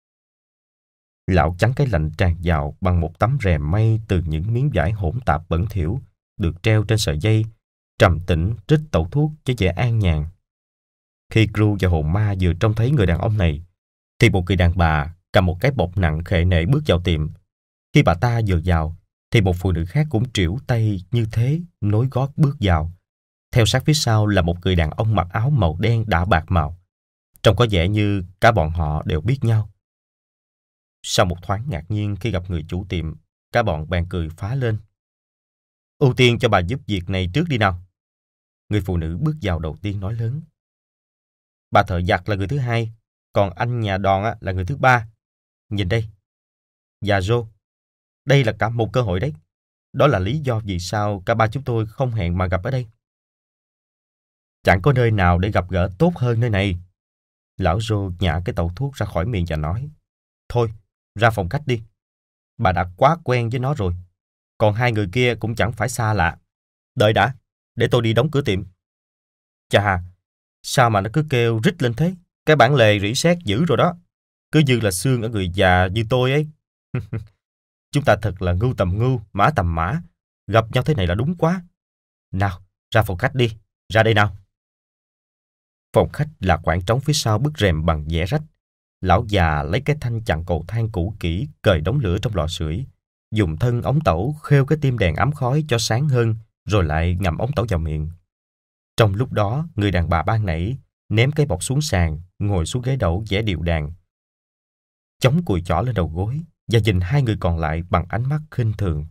Lão chắn cái lạnh tràn vào bằng một tấm rèm mây từ những miếng vải hỗn tạp bẩn thỉu, được treo trên sợi dây, trầm tĩnh trích tẩu thuốc với vẻ an nhàn. Khi Ru và hồn ma vừa trông thấy người đàn ông này, thì một người đàn bà cầm một cái bọc nặng khệ nệ bước vào tiệm. Khi bà ta vừa vào, thì một phụ nữ khác cũng trĩu tay như thế, nối gót bước vào. Theo sát phía sau là một người đàn ông mặc áo màu đen đã bạc màu. Trông có vẻ như cả bọn họ đều biết nhau. Sau một thoáng ngạc nhiên khi gặp người chủ tiệm, cả bọn bèn cười phá lên. Ưu tiên cho bà giúp việc này trước đi nào. Người phụ nữ bước vào đầu tiên nói lớn. Bà thợ giặt là người thứ hai, còn anh nhà đòn á, là người thứ ba. Nhìn đây. Và Joe, đây là cả một cơ hội đấy. Đó là lý do vì sao cả ba chúng tôi không hẹn mà gặp ở đây. Chẳng có nơi nào để gặp gỡ tốt hơn nơi này. Lão Joe nhả cái tẩu thuốc ra khỏi miệng và nói. Thôi, ra phòng khách đi. Bà đã quá quen với nó rồi. Còn hai người kia cũng chẳng phải xa lạ. Đợi đã, để tôi đi đóng cửa tiệm. Chà, sao mà nó cứ kêu rít lên thế? Cái bản lề rỉ sét dữ rồi đó. Cứ như là xương ở người già như tôi ấy. Chúng ta thật là ngưu tầm ngưu, mã tầm mã. Gặp nhau thế này là đúng quá. Nào, ra phòng khách đi. Ra đây nào. Phòng khách là khoảng trống phía sau bức rèm bằng vẽ rách. Lão già lấy cái thanh chặn cầu thang cũ kỹ, cời đống lửa trong lò sưởi, dùng thân ống tẩu khêu cái tim đèn ấm khói cho sáng hơn, rồi lại ngậm ống tẩu vào miệng. Trong lúc đó, người đàn bà ban nãy ném cái bọc xuống sàn, ngồi xuống ghế đẩu vẽ điệu đàn, chống cùi chỏ lên đầu gối và nhìn hai người còn lại bằng ánh mắt khinh thường.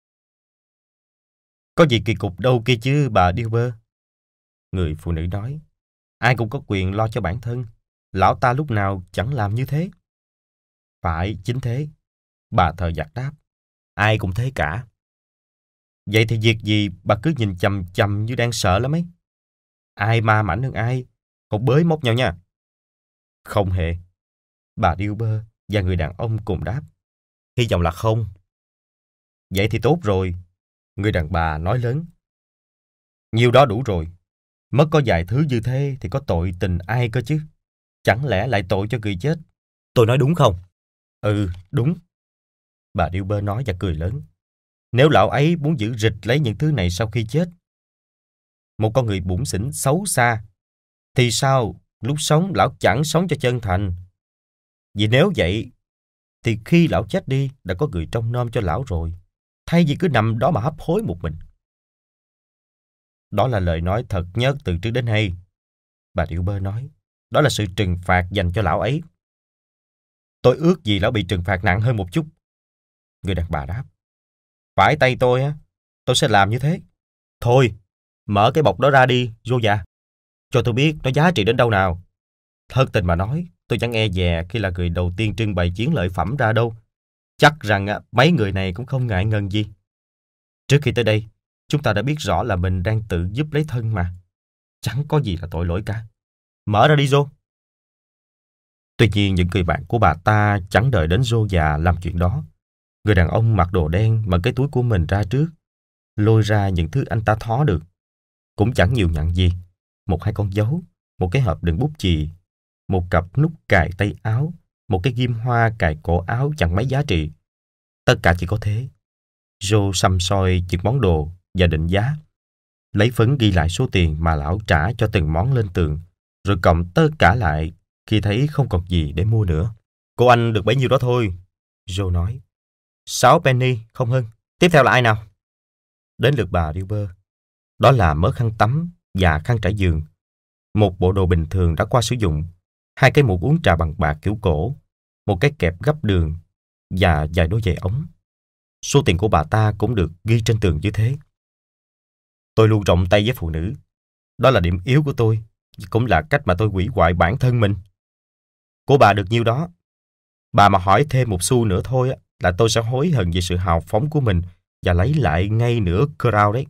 Có gì kỳ cục đâu kia chứ bà Dilber. Người phụ nữ nói. Ai cũng có quyền lo cho bản thân. Lão ta lúc nào chẳng làm như thế. Phải, chính thế. Bà thợ giặt đáp. Ai cũng thế cả. Vậy thì việc gì bà cứ nhìn chằm chằm như đang sợ lắm ấy. Ai ma mảnh hơn ai, không bới móc nhau nha. Không hề. Bà Dilber và người đàn ông cùng đáp. Hy vọng là không. Vậy thì tốt rồi. Người đàn bà nói lớn. Nhiêu đó đủ rồi. Mất có vài thứ như thế thì có tội tình ai cơ chứ. Chẳng lẽ lại tội cho người chết? Tôi nói đúng không? Ừ, đúng. Bà Dilber nói và cười lớn. Nếu lão ấy muốn giữ rịch lấy những thứ này sau khi chết, một con người bủn xỉn xấu xa, thì sao lúc sống lão chẳng sống cho chân thành? Vì nếu vậy, thì khi lão chết đi đã có người trông nom cho lão rồi, thay vì cứ nằm đó mà hấp hối một mình. Đó là lời nói thật nhất từ trước đến nay. Bà Dilber nói. Đó là sự trừng phạt dành cho lão ấy. Tôi ước gì lão bị trừng phạt nặng hơn một chút. Người đàn bà đáp. Phải tay tôi á, tôi sẽ làm như thế. Thôi, mở cái bọc đó ra đi, Joe già. Cho tôi biết nó giá trị đến đâu nào. Thật tình mà nói, tôi chẳng e dè khi là người đầu tiên trưng bày chiến lợi phẩm ra đâu. Chắc rằng mấy người này cũng không ngại ngần gì. Trước khi tới đây, chúng ta đã biết rõ là mình đang tự giúp lấy thân mà. Chẳng có gì là tội lỗi cả. Mở ra đi, Joe. Tuy nhiên những người bạn của bà ta chẳng đợi đến Joe già làm chuyện đó. Người đàn ông mặc đồ đen mở cái túi của mình ra trước, lôi ra những thứ anh ta thó được. Cũng chẳng nhiều nhặn gì. Một hai con dấu, một cái hộp đựng bút chì, một cặp nút cài tay áo, một cái ghim hoa cài cổ áo chẳng mấy giá trị. Tất cả chỉ có thế. Joe săm soi những món đồ và định giá. Lấy phấn ghi lại số tiền mà lão trả cho từng món lên tường, rồi cộng tất cả lại khi thấy không còn gì để mua nữa. Cô anh được bấy nhiêu đó thôi, Joe nói. Sáu penny, không hơn. Tiếp theo là ai nào? Đến lượt bà Dilber. Đó là mớ khăn tắm và khăn trải giường. Một bộ đồ bình thường đã qua sử dụng. Hai cái muỗng uống trà bằng bạc kiểu cổ. Một cái kẹp gấp đường và vài đôi giày ống. Số tiền của bà ta cũng được ghi trên tường như thế. Tôi luôn rộng tay với phụ nữ. Đó là điểm yếu của tôi, cũng là cách mà tôi hủy hoại bản thân mình. Của bà được nhiêu đó. Bà mà hỏi thêm một xu nữa thôi là tôi sẽ hối hận về sự hào phóng của mình và lấy lại ngay nửa crown đấy.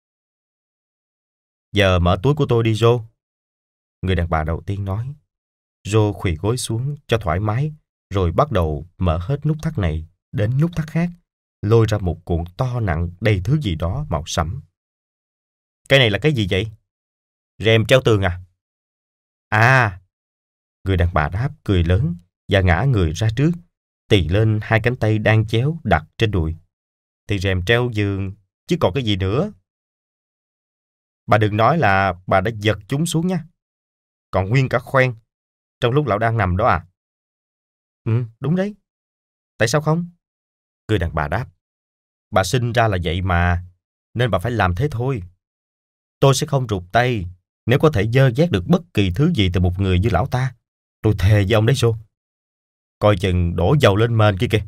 Giờ mở túi của tôi đi, Joe. Người đàn bà đầu tiên nói. Joe khuỵu gối xuống cho thoải mái, rồi bắt đầu mở hết nút thắt này đến nút thắt khác, lôi ra một cuộn to nặng đầy thứ gì đó màu sẫm. Cái này là cái gì vậy? Rèm treo tường à? À! Người đàn bà đáp cười lớn và ngã người ra trước, tì lên hai cánh tay đang chéo đặt trên đùi. Thì rèm treo giường, chứ còn cái gì nữa. Bà đừng nói là bà đã giật chúng xuống nha. Còn nguyên cả khoen, trong lúc lão đang nằm đó à? Ừ, đúng đấy. Tại sao không? Người đàn bà đáp. Bà sinh ra là vậy mà, nên bà phải làm thế thôi. Tôi sẽ không rụt tay nếu có thể dơ dét được bất kỳ thứ gì từ một người như lão ta. Tôi thề với ông đấy, Joe. Coi chừng đổ dầu lên mền kia kìa.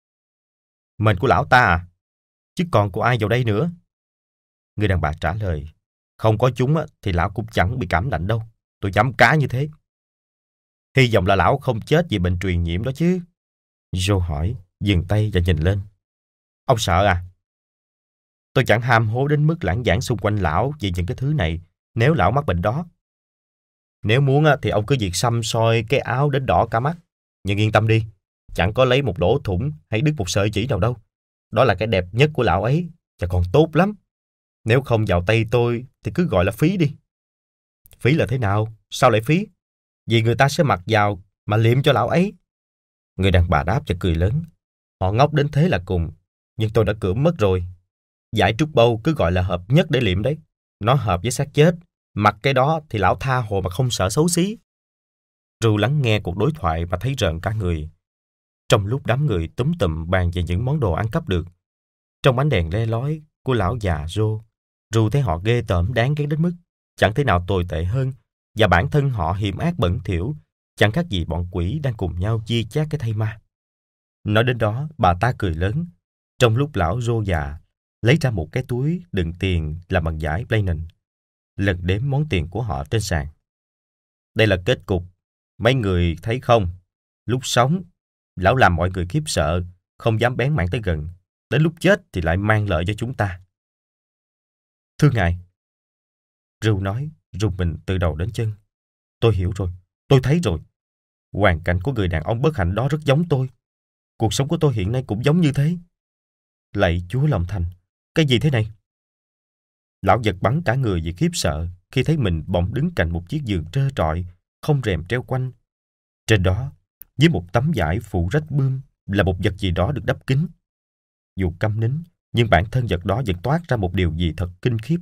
Mền của lão ta à? Chứ còn của ai vào đây nữa? Người đàn bà trả lời. Không có chúng thì lão cũng chẳng bị cảm lạnh đâu. Tôi dám cá như thế. Hy vọng là lão không chết vì bệnh truyền nhiễm đó chứ. Joe hỏi, dừng tay và nhìn lên. Ông sợ à? Tôi chẳng ham hố đến mức lãng giảng xung quanh lão vì những cái thứ này nếu lão mắc bệnh đó. Nếu muốn thì ông cứ việc xăm soi cái áo đến đỏ cả mắt. Nhưng yên tâm đi, chẳng có lấy một lỗ thủng hay đứt một sợi chỉ nào đâu. Đó là cái đẹp nhất của lão ấy và còn tốt lắm. Nếu không vào tay tôi thì cứ gọi là phí đi. Phí là thế nào? Sao lại phí? Vì người ta sẽ mặc vào mà liệm cho lão ấy. Người đàn bà đáp và cười lớn. Họ ngốc đến thế là cùng, nhưng tôi đã cưỡng mất rồi. Giải trúc bâu cứ gọi là hợp nhất để liệm đấy. Nó hợp với xác chết. Mặc cái đó thì lão tha hồ mà không sợ xấu xí. Ru lắng nghe cuộc đối thoại mà thấy rợn cả người. Trong lúc đám người túm tụm bàn về những món đồ ăn cắp được, trong ánh đèn le lói của lão già Joe, Ru thấy họ ghê tởm đáng ghét đến mức chẳng thể nào tồi tệ hơn, và bản thân họ hiểm ác bẩn thỉu, chẳng khác gì bọn quỷ đang cùng nhau chia chác cái thây ma. Nói đến đó, bà ta cười lớn, trong lúc lão Joe già lấy ra một cái túi đựng tiền làm bằng vải Plainen, lần đếm món tiền của họ trên sàn. Đây là kết cục. Mấy người thấy không? Lúc sống, lão làm mọi người khiếp sợ, không dám bén mảng tới gần. Đến lúc chết thì lại mang lợi cho chúng ta. Thưa ngài, Ru nói, rùng mình từ đầu đến chân. Tôi hiểu rồi, tôi thấy rồi. Hoàn cảnh của người đàn ông bất hạnh đó rất giống tôi. Cuộc sống của tôi hiện nay cũng giống như thế. Lạy Chúa lòng thành, cái gì thế này? Lão giật bắn cả người vì khiếp sợ khi thấy mình bỗng đứng cạnh một chiếc giường trơ trọi, không rèm treo quanh. Trên đó, với một tấm vải phủ rách bươm, là một vật gì đó được đắp kín. Dù câm nín, nhưng bản thân vật đó vẫn toát ra một điều gì thật kinh khiếp.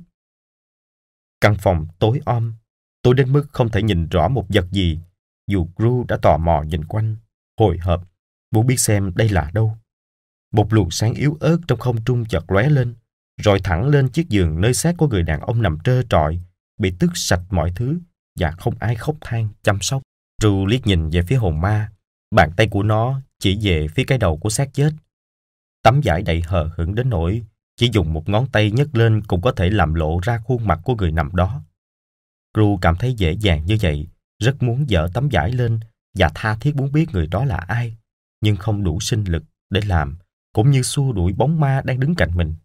Căn phòng tối om, tối đến mức không thể nhìn rõ một vật gì, dù Ru đã tò mò nhìn quanh, hồi hộp, muốn biết xem đây là đâu. Một luồng sáng yếu ớt trong không trung chợt lóe lên, rồi thẳng lên chiếc giường nơi xác của người đàn ông nằm trơ trọi, bị tước sạch mọi thứ và không ai khóc than chăm sóc. Ru liếc nhìn về phía hồn ma, bàn tay của nó chỉ về phía cái đầu của xác chết. Tấm vải đầy hờ hững đến nỗi chỉ dùng một ngón tay nhấc lên cũng có thể làm lộ ra khuôn mặt của người nằm đó. Ru cảm thấy dễ dàng như vậy, rất muốn dỡ tấm vải lên và tha thiết muốn biết người đó là ai, nhưng không đủ sinh lực để làm, cũng như xua đuổi bóng ma đang đứng cạnh mình.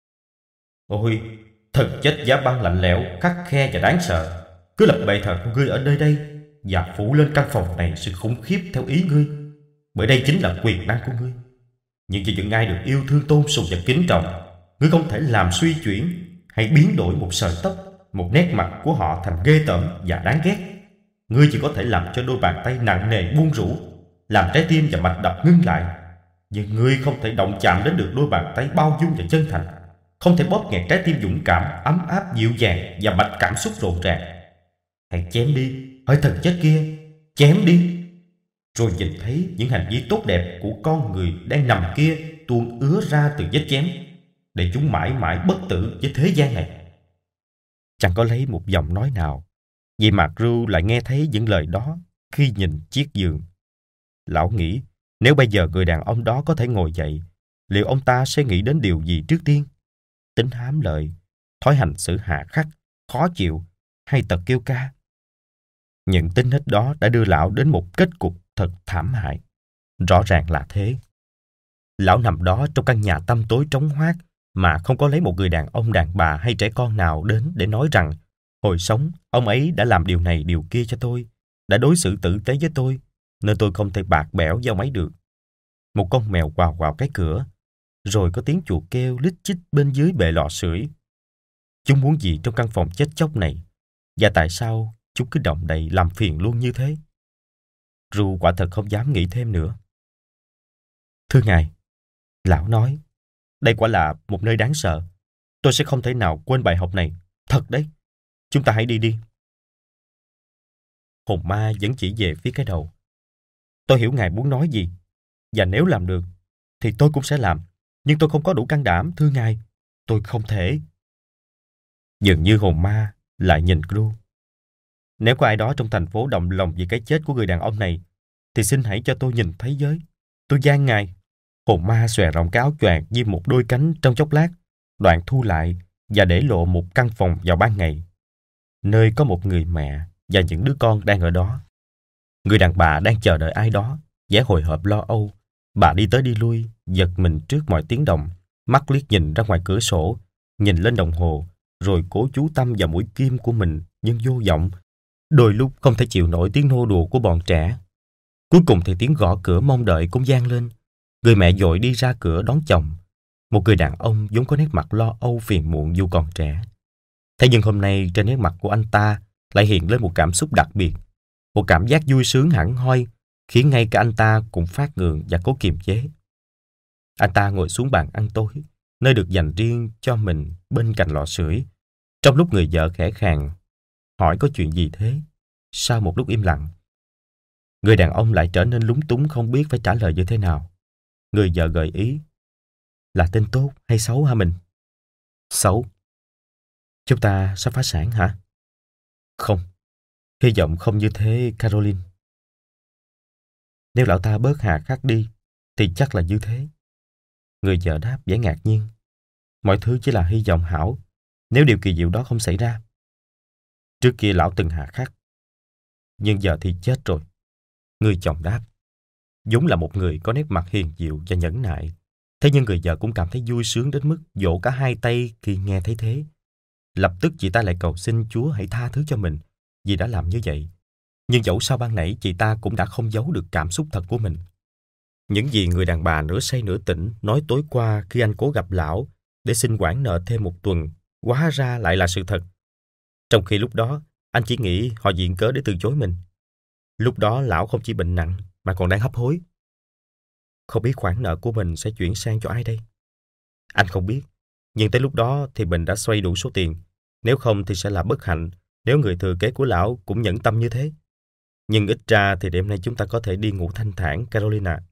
Ôi, thần chết giá băng lạnh lẽo, khắt khe và đáng sợ, cứ lập bệ thờ của ngươi ở nơi đây và phủ lên căn phòng này sự khủng khiếp theo ý ngươi, bởi đây chính là quyền năng của ngươi. Nhưng vì những ai được yêu thương tôn sùng và kính trọng, ngươi không thể làm suy chuyển hay biến đổi một sợi tóc, một nét mặt của họ thành ghê tởm và đáng ghét. Ngươi chỉ có thể làm cho đôi bàn tay nặng nề buông rũ, làm trái tim và mạch đập ngưng lại. Nhưng ngươi không thể động chạm đến được đôi bàn tay bao dung và chân thành, không thể bóp nghẹt trái tim dũng cảm, ấm áp, dịu dàng và mạch cảm xúc rộn ràng. Hãy chém đi, hỡi thần chết kia, chém đi. Rồi nhìn thấy những hành vi tốt đẹp của con người đang nằm kia tuôn ứa ra từ vết chém, để chúng mãi mãi bất tử với thế gian này. Chẳng có lấy một giọng nói nào, vậy mà Ru lại nghe thấy những lời đó khi nhìn chiếc giường. Lão nghĩ, nếu bây giờ người đàn ông đó có thể ngồi dậy, liệu ông ta sẽ nghĩ đến điều gì trước tiên? Tính hám lợi, thói hành xử hà khắc, khó chịu, hay tật kêu ca? Những tính hết đó đã đưa lão đến một kết cục thật thảm hại. Rõ ràng là thế. Lão nằm đó trong căn nhà tăm tối trống hoác mà không có lấy một người đàn ông, đàn bà hay trẻ con nào đến để nói rằng hồi sống ông ấy đã làm điều này điều kia cho tôi, đã đối xử tử tế với tôi, nên tôi không thể bạc bẽo với ông ấy được. Một con mèo quào quào cái cửa, rồi có tiếng chuột kêu lít chích bên dưới bệ lò sưởi. Chúng muốn gì trong căn phòng chết chóc này? Và tại sao chúng cứ động đậy làm phiền luôn như thế? Ru quả thật không dám nghĩ thêm nữa. Thưa ngài, lão nói, đây quả là một nơi đáng sợ. Tôi sẽ không thể nào quên bài học này. Thật đấy. Chúng ta hãy đi đi. Hồn ma vẫn chỉ về phía cái đầu. Tôi hiểu ngài muốn nói gì. Và nếu làm được, thì tôi cũng sẽ làm. Nhưng tôi không có đủ can đảm, thưa ngài. Tôi không thể. Dường như hồn ma lại nhìn Gru. Nếu có ai đó trong thành phố động lòng vì cái chết của người đàn ông này, thì xin hãy cho tôi nhìn thấy giới. Tôi gian ngài. Hồn ma xòe rộng cái áo choàng như một đôi cánh trong chốc lát, đoạn thu lại và để lộ một căn phòng vào ban ngày, nơi có một người mẹ và những đứa con đang ở đó. Người đàn bà đang chờ đợi ai đó, vẻ hồi hộp lo âu. Bà đi tới đi lui, giật mình trước mọi tiếng động, mắt liếc nhìn ra ngoài cửa sổ, nhìn lên đồng hồ, rồi cố chú tâm vào mũi kim của mình nhưng vô vọng. Đôi lúc không thể chịu nổi tiếng nô đùa của bọn trẻ. Cuối cùng thì tiếng gõ cửa mong đợi cũng vang lên. Người mẹ vội đi ra cửa đón chồng, một người đàn ông vốn có nét mặt lo âu phiền muộn dù còn trẻ. Thế nhưng hôm nay trên nét mặt của anh ta lại hiện lên một cảm xúc đặc biệt, một cảm giác vui sướng hẳn hoi, khiến ngay cả anh ta cũng phát ngượng và cố kiềm chế. Anh ta ngồi xuống bàn ăn tối, nơi được dành riêng cho mình bên cạnh lò sưởi. Trong lúc người vợ khẽ khàng hỏi có chuyện gì thế, sau một lúc im lặng, người đàn ông lại trở nên lúng túng không biết phải trả lời như thế nào. Người vợ gợi ý: là tên tốt hay xấu hả mình? Xấu. Chúng ta sắp phá sản hả? Không. Hy vọng không như thế, Caroline. Nếu lão ta bớt hà khắc đi, thì chắc là như thế. Người vợ đáp vẻ ngạc nhiên. Mọi thứ chỉ là hy vọng hảo, nếu điều kỳ diệu đó không xảy ra. Trước kia lão từng hà khắc, nhưng giờ thì chết rồi. Người chồng đáp. Vốn là một người có nét mặt hiền diệu và nhẫn nại. Thế nhưng người vợ cũng cảm thấy vui sướng đến mức vỗ cả hai tay khi nghe thấy thế. Lập tức chị ta lại cầu xin Chúa hãy tha thứ cho mình vì đã làm như vậy. Nhưng dẫu sao ban nãy chị ta cũng đã không giấu được cảm xúc thật của mình. Những gì người đàn bà nửa say nửa tỉnh nói tối qua khi anh cố gặp lão để xin hoãn nợ thêm một tuần, hóa ra lại là sự thật. Trong khi lúc đó, anh chỉ nghĩ họ viện cớ để từ chối mình. Lúc đó lão không chỉ bệnh nặng mà còn đang hấp hối. Không biết khoản nợ của mình sẽ chuyển sang cho ai đây? Anh không biết, nhưng tới lúc đó thì mình đã xoay đủ số tiền. Nếu không thì sẽ là bất hạnh nếu người thừa kế của lão cũng nhẫn tâm như thế. Nhưng ít ra thì đêm nay chúng ta có thể đi ngủ thanh thản, Carolina.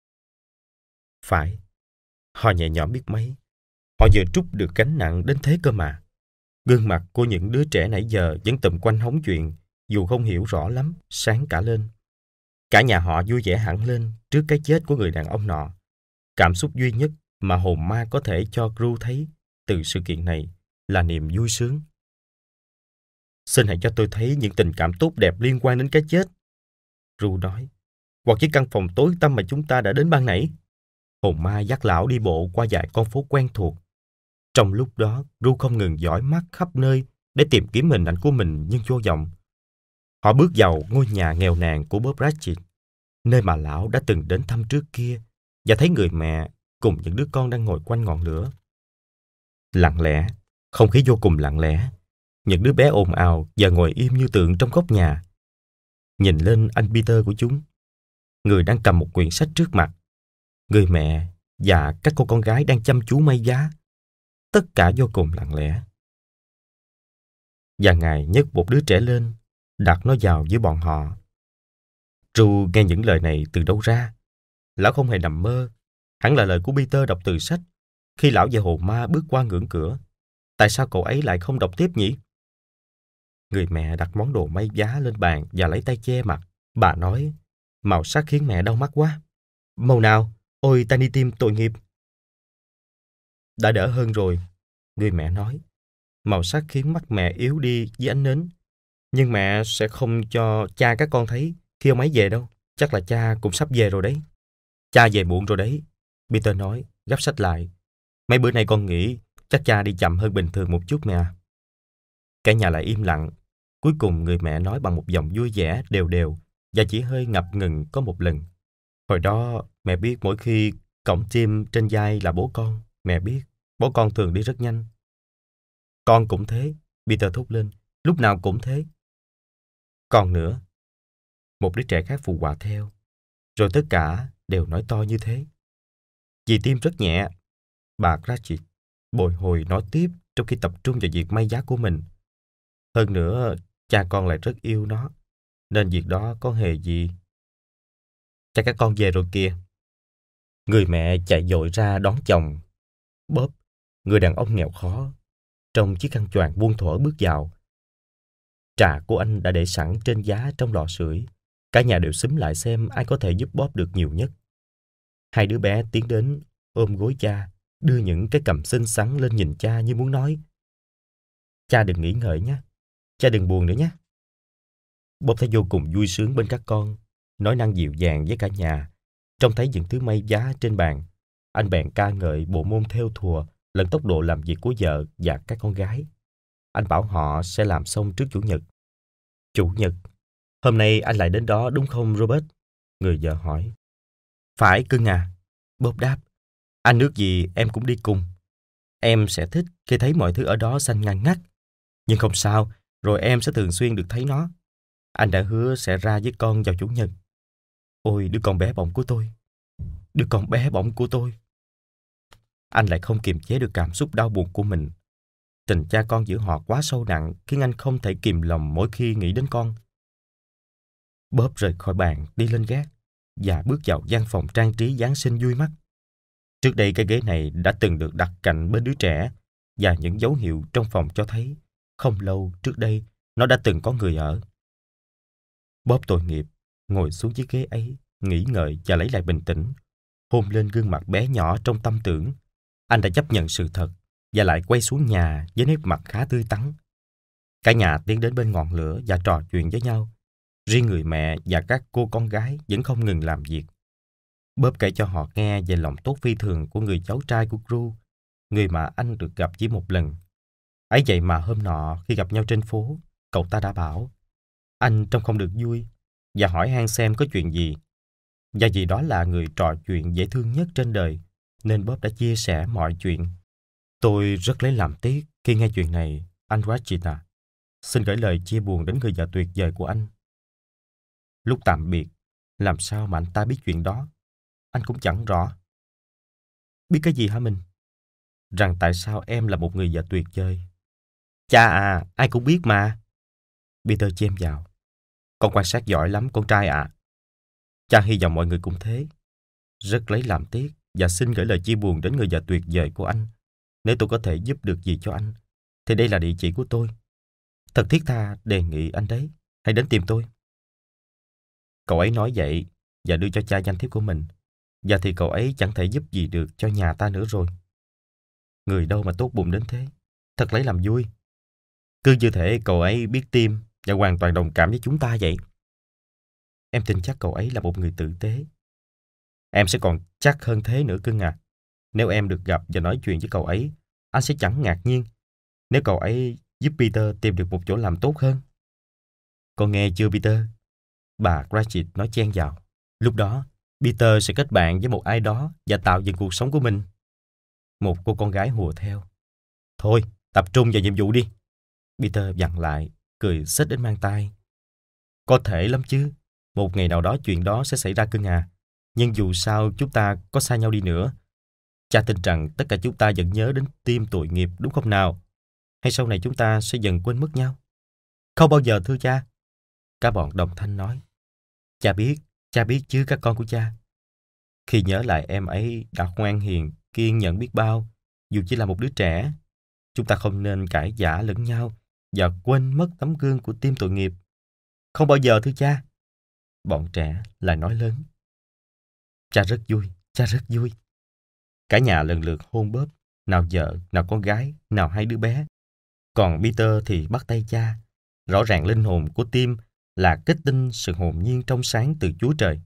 Phải, họ nhẹ nhõm biết mấy. Họ vừa trút được gánh nặng đến thế cơ mà. Gương mặt của những đứa trẻ nãy giờ vẫn tụm quanh hóng chuyện, dù không hiểu rõ lắm, sáng cả lên. Cả nhà họ vui vẻ hẳn lên trước cái chết của người đàn ông nọ. Cảm xúc duy nhất mà hồn ma có thể cho Gru thấy từ sự kiện này là niềm vui sướng. Xin hãy cho tôi thấy những tình cảm tốt đẹp liên quan đến cái chết, Gru nói. Hoặc chiếc căn phòng tối tăm mà chúng ta đã đến ban nãy. Hồn ma dắt lão đi bộ qua vài con phố quen thuộc. Trong lúc đó, Gru không ngừng dõi mắt khắp nơi để tìm kiếm hình ảnh của mình nhưng vô vọng. Họ bước vào ngôi nhà nghèo nàn của Bob Cratchit, nơi mà lão đã từng đến thăm trước kia, và thấy người mẹ cùng những đứa con đang ngồi quanh ngọn lửa. Lặng lẽ, không khí vô cùng lặng lẽ. Những đứa bé ồn ào và ngồi im như tượng trong góc nhà. Nhìn lên anh Peter của chúng, người đang cầm một quyển sách trước mặt. Người mẹ và các cô con gái đang chăm chú may vá. Tất cả vô cùng lặng lẽ. Và Ngài nhấc một đứa trẻ lên, đặt nó vào với bọn họ. Ru nghe những lời này từ đâu ra? Lão không hề nằm mơ. Hẳn là lời của Peter đọc từ sách. Khi lão và hồn ma bước qua ngưỡng cửa, tại sao cậu ấy lại không đọc tiếp nhỉ? Người mẹ đặt món đồ may vá lên bàn và lấy tay che mặt. Bà nói, màu sắc khiến mẹ đau mắt quá. Màu nào? Ôi Tiny Tim tội nghiệp. Đã đỡ hơn rồi, người mẹ nói. Màu sắc khiến mắt mẹ yếu đi với ánh nến. Nhưng mẹ sẽ không cho cha các con thấy khi ông ấy về đâu. Chắc là cha cũng sắp về rồi đấy. Cha về muộn rồi đấy, Peter nói, gấp sách lại. Mấy bữa nay con nghĩ chắc cha đi chậm hơn bình thường một chút mẹ. Cả nhà lại im lặng. Cuối cùng người mẹ nói bằng một giọng vui vẻ, đều đều và chỉ hơi ngập ngừng có một lần. Hồi đó mẹ biết mỗi khi cõng Tim trên vai là bố con, mẹ biết bố con thường đi rất nhanh. Con cũng thế, Peter thốt lên, lúc nào cũng thế. Còn nữa, một đứa trẻ khác phụ họa theo. Rồi tất cả đều nói to như thế. Vì Tim rất nhẹ, bà Cratchit bồi hồi nói tiếp trong khi tập trung vào việc may vá của mình. Hơn nữa, cha con lại rất yêu nó, nên việc đó có hề gì. Cha các con về rồi kìa. Người mẹ chạy vội ra đón chồng. Bob, người đàn ông nghèo khó, trong chiếc khăn choàng buông thuở bước vào. Trà của anh đã để sẵn trên giá trong lò sưởi. Cả nhà đều xúm lại xem ai có thể giúp Bob được nhiều nhất. Hai đứa bé tiến đến ôm gối cha, đưa những cái cằm xinh xắn lên nhìn cha như muốn nói: cha đừng nghĩ ngợi nhé, cha đừng buồn nữa nhé. Bob thấy vô cùng vui sướng bên các con, nói năng dịu dàng với cả nhà. Trông thấy những thứ may giá trên bàn, anh bèn ca ngợi bộ môn thêu thùa lẫn tốc độ làm việc của vợ và các con gái. Anh bảo họ sẽ làm xong trước Chủ nhật. Chủ nhật? Hôm nay anh lại đến đó đúng không Robert? Người vợ hỏi. Phải cưng à, Bob đáp. Anh ước gì em cũng đi cùng. Em sẽ thích khi thấy mọi thứ ở đó xanh ngăn ngắt. Nhưng không sao, rồi em sẽ thường xuyên được thấy nó. Anh đã hứa sẽ ra với con vào Chủ nhật. Ôi, đứa con bé bỏng của tôi. Đứa con bé bỏng của tôi. Anh lại không kiềm chế được cảm xúc đau buồn của mình. Tình cha con giữa họ quá sâu nặng khiến anh không thể kìm lòng mỗi khi nghĩ đến con. Bob rời khỏi bàn, đi lên gác và bước vào gian phòng trang trí Giáng sinh vui mắt. Trước đây cái ghế này đã từng được đặt cạnh bên đứa trẻ, và những dấu hiệu trong phòng cho thấy không lâu trước đây nó đã từng có người ở. Bob tội nghiệp ngồi xuống chiếc ghế ấy, nghĩ ngợi và lấy lại bình tĩnh, hôn lên gương mặt bé nhỏ trong tâm tưởng. Anh đã chấp nhận sự thật và lại quay xuống nhà với nét mặt khá tươi tắn. Cả nhà tiến đến bên ngọn lửa và trò chuyện với nhau. Riêng người mẹ và các cô con gái vẫn không ngừng làm việc. Bob kể cho họ nghe về lòng tốt phi thường của người cháu trai của Drew, người mà anh được gặp chỉ một lần. Ấy vậy mà hôm nọ khi gặp nhau trên phố, cậu ta đã bảo anh trông không được vui và hỏi han xem có chuyện gì. Và vì đó là người trò chuyện dễ thương nhất trên đời, nên Bob đã chia sẻ mọi chuyện. Tôi rất lấy làm tiếc khi nghe chuyện này, anh Ratchit à. Xin gửi lời chia buồn đến người vợ tuyệt vời của anh. Lúc tạm biệt, làm sao mà anh ta biết chuyện đó? Anh cũng chẳng rõ. Biết cái gì hả mình? Rằng tại sao em là một người vợ tuyệt vời. Cha à, ai cũng biết mà. Peter chêm vào. Con quan sát giỏi lắm con trai ạ. À. Cha hy vọng mọi người cũng thế. Rất lấy làm tiếc và xin gửi lời chia buồn đến người vợ tuyệt vời của anh. Nếu tôi có thể giúp được gì cho anh, thì đây là địa chỉ của tôi. Thật thiết tha đề nghị anh đấy, hãy đến tìm tôi. Cậu ấy nói vậy và đưa cho cha danh thiếp của mình. Và thì cậu ấy chẳng thể giúp gì được cho nhà ta nữa rồi. Người đâu mà tốt bụng đến thế. Thật lấy làm vui. Cứ như thể cậu ấy biết tim và hoàn toàn đồng cảm với chúng ta vậy. Em tin chắc cậu ấy là một người tử tế. Em sẽ còn chắc hơn thế nữa cưng à. Nếu em được gặp và nói chuyện với cậu ấy, anh sẽ chẳng ngạc nhiên nếu cậu ấy giúp Peter tìm được một chỗ làm tốt hơn. Con nghe chưa Peter? Bà Cratchit nói chen vào. Lúc đó, Peter sẽ kết bạn với một ai đó và tạo dựng cuộc sống của mình. Một cô con gái hùa theo. Thôi, tập trung vào nhiệm vụ đi. Peter dặn lại, cười xếch đến mang tai. Có thể lắm chứ. Một ngày nào đó chuyện đó sẽ xảy ra cưng à. Nhưng dù sao chúng ta có xa nhau đi nữa, cha tin rằng tất cả chúng ta vẫn nhớ đến tim tội nghiệp đúng không nào? Hay sau này chúng ta sẽ dần quên mất nhau? Không bao giờ thưa cha. Cả bọn đồng thanh nói. Cha biết, cha biết chứ các con của cha. Khi nhớ lại em ấy đã ngoan hiền, kiên nhẫn biết bao, dù chỉ là một đứa trẻ, chúng ta không nên cãi vã lẫn nhau và quên mất tấm gương của tim tội nghiệp. Không bao giờ thưa cha. Bọn trẻ lại nói lớn. Cha rất vui, cha rất vui. Cả nhà lần lượt hôn Bob, nào vợ, nào con gái, nào hai đứa bé. Còn Peter thì bắt tay cha. Rõ ràng linh hồn của Tim là kết tinh sự hồn nhiên trong sáng từ Chúa Trời.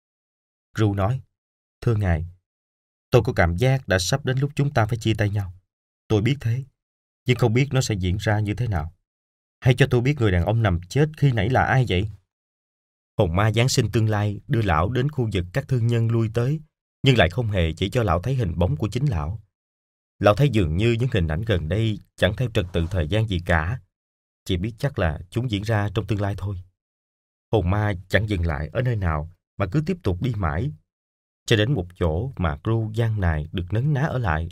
Drew nói, thưa Ngài, tôi có cảm giác đã sắp đến lúc chúng ta phải chia tay nhau. Tôi biết thế, nhưng không biết nó sẽ diễn ra như thế nào. Hãy cho tôi biết người đàn ông nằm chết khi nãy là ai vậy? Hồn ma Giáng sinh tương lai đưa lão đến khu vực các thương nhân lui tới, nhưng lại không hề chỉ cho lão thấy hình bóng của chính lão. Lão thấy dường như những hình ảnh gần đây chẳng theo trật tự thời gian gì cả, chỉ biết chắc là chúng diễn ra trong tương lai thôi. Hồn ma chẳng dừng lại ở nơi nào mà cứ tiếp tục đi mãi, cho đến một chỗ mà Drew gian nài được nấn ná ở lại.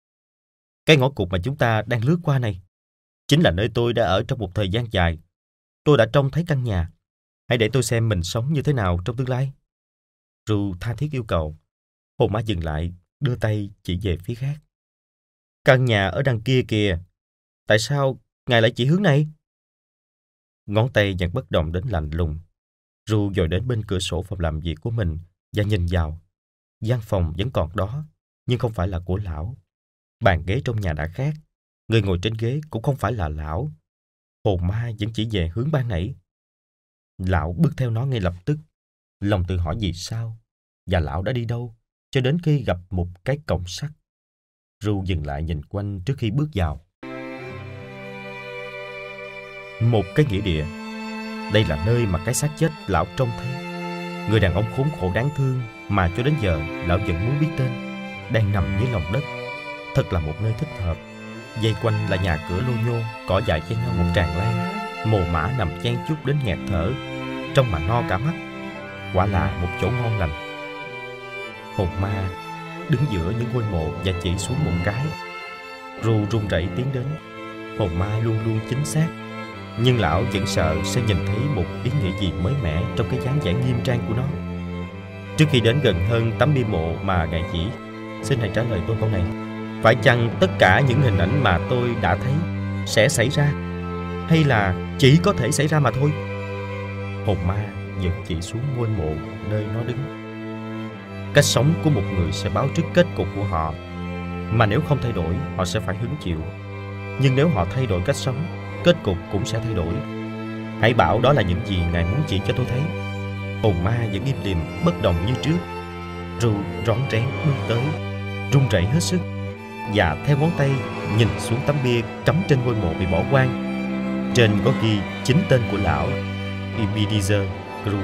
Cái ngõ cụt mà chúng ta đang lướt qua này chính là nơi tôi đã ở trong một thời gian dài. Tôi đã trông thấy căn nhà. Hãy để tôi xem mình sống như thế nào trong tương lai. Ru tha thiết yêu cầu. Hồn ma dừng lại, đưa tay chỉ về phía khác. Căn nhà ở đằng kia kìa. Tại sao ngài lại chỉ hướng này? Ngón tay vẫn bất động đến lạnh lùng. Ru dội đến bên cửa sổ phòng làm việc của mình và nhìn vào. Gian phòng vẫn còn đó, nhưng không phải là của lão. Bàn ghế trong nhà đã khác. Người ngồi trên ghế cũng không phải là lão. Hồn ma vẫn chỉ về hướng ban nãy. Lão bước theo nó ngay lập tức. Lòng tự hỏi vì sao, và lão đã đi đâu, cho đến khi gặp một cái cổng sắt. Ru dừng lại nhìn quanh trước khi bước vào. Một cái nghĩa địa. Đây là nơi mà cái xác chết lão trông thấy. Người đàn ông khốn khổ đáng thương mà cho đến giờ lão vẫn muốn biết tên, đang nằm dưới lòng đất. Thật là một nơi thích hợp. Dây quanh là nhà cửa lô nhô, cỏ dại chen nhau một tràng lan. Mồ mã nằm chen chúc đến nghẹt thở, trông mà no cả mắt. Quả là một chỗ ngon lành. Hồn ma đứng giữa những ngôi mộ và chỉ xuống một cái. Ru run rẩy tiến đến. Hồn ma luôn luôn chính xác, nhưng lão vẫn sợ sẽ nhìn thấy một ý nghĩa gì mới mẻ trong cái dáng vẻ nghiêm trang của nó. Trước khi đến gần hơn tấm bia mộ mà ngài chỉ, xin hãy trả lời tôi câu này. Phải chăng tất cả những hình ảnh mà tôi đã thấy sẽ xảy ra, hay là chỉ có thể xảy ra mà thôi? Hồn ma vẫn chỉ xuống ngôi mộ nơi nó đứng. Cách sống của một người sẽ báo trước kết cục của họ, mà nếu không thay đổi, họ sẽ phải hứng chịu. Nhưng nếu họ thay đổi cách sống, kết cục cũng sẽ thay đổi. Hãy bảo đó là những gì ngài muốn chỉ cho tôi thấy. Hồn ma vẫn im lìm bất động như trước. Ru rón rén bước tới, run rẩy hết sức, và theo ngón tay nhìn xuống tấm bia cắm trên ngôi mộ bị bỏ hoang. Trên có ghi chính tên của lão, Ebenezer Scrooge.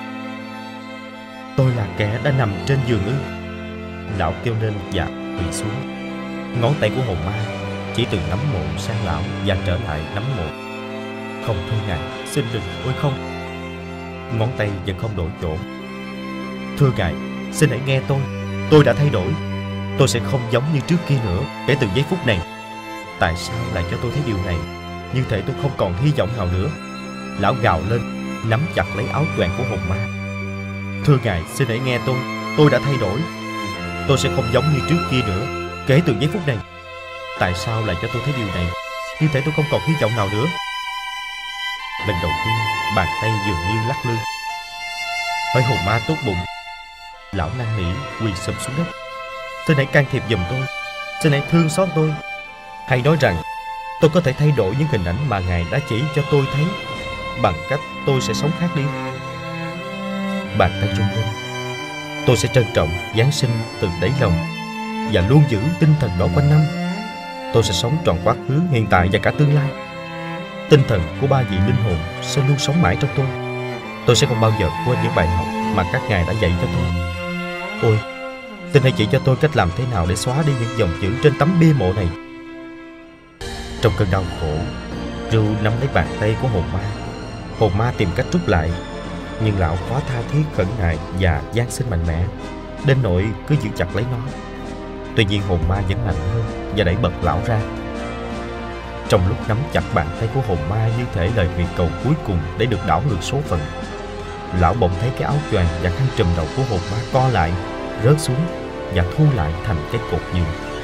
Tôi là kẻ đã nằm trên giường ư? Lão kêu lên và quỳ xuống. Ngón tay của hồn ma chỉ từ nắm mộ sang lão và trở lại nắm mộ. Không thưa ngài, xin đừng, ôi không. Ngón tay vẫn không đổi chỗ. Thưa ngài, xin hãy nghe tôi. Tôi đã thay đổi. Tôi sẽ không giống như trước kia nữa kể từ giây phút này. Tại sao lại cho tôi thấy điều này? Như thể tôi không còn hy vọng nào nữa. Lão gào lên, nắm chặt lấy áo choàng của hồn ma. Thưa ngài, xin hãy nghe tôi. Tôi đã thay đổi. Tôi sẽ không giống như trước kia nữa kể từ giây phút này. Tại sao lại cho tôi thấy điều này? Như thể tôi không còn hy vọng nào nữa. Lần đầu tiên, bàn tay dường như lắc lư. Hỡi hồn ma tốt bụng, lão năn nỉ quỳ sụp xuống đất. Xin hãy can thiệp giùm tôi. Xin hãy thương xót tôi. Hãy nói rằng tôi có thể thay đổi những hình ảnh mà ngài đã chỉ cho tôi thấy, bằng cách tôi sẽ sống khác đi. Bàn tay run lên. Tôi sẽ trân trọng Giáng sinh từ đáy lòng và luôn giữ tinh thần đó quanh năm. Tôi sẽ sống trọn quá khứ, hiện tại và cả tương lai. Tinh thần của ba vị linh hồn sẽ luôn sống mãi trong tôi. Tôi sẽ không bao giờ quên những bài học mà các ngài đã dạy cho tôi. Ôi, xin hãy chỉ cho tôi cách làm thế nào để xóa đi những dòng chữ trên tấm bia mộ này. Trong cơn đau khổ, Ru nắm lấy bàn tay của hồn ma. Hồn ma tìm cách rút lại, nhưng lão quá tha thiết, khẩn nại và gian sinh mạnh mẽ, đến nỗi cứ giữ chặt lấy nó. Tuy nhiên hồn ma vẫn mạnh hơn và đẩy bật lão ra. Trong lúc nắm chặt bàn tay của hồn ma như thể lời nguyện cầu cuối cùng để được đảo ngược số phận, lão bỗng thấy cái áo choàng và khăn trùm đầu của hồn ma co lại, rớt xuống và thu lại thành cái cột giường.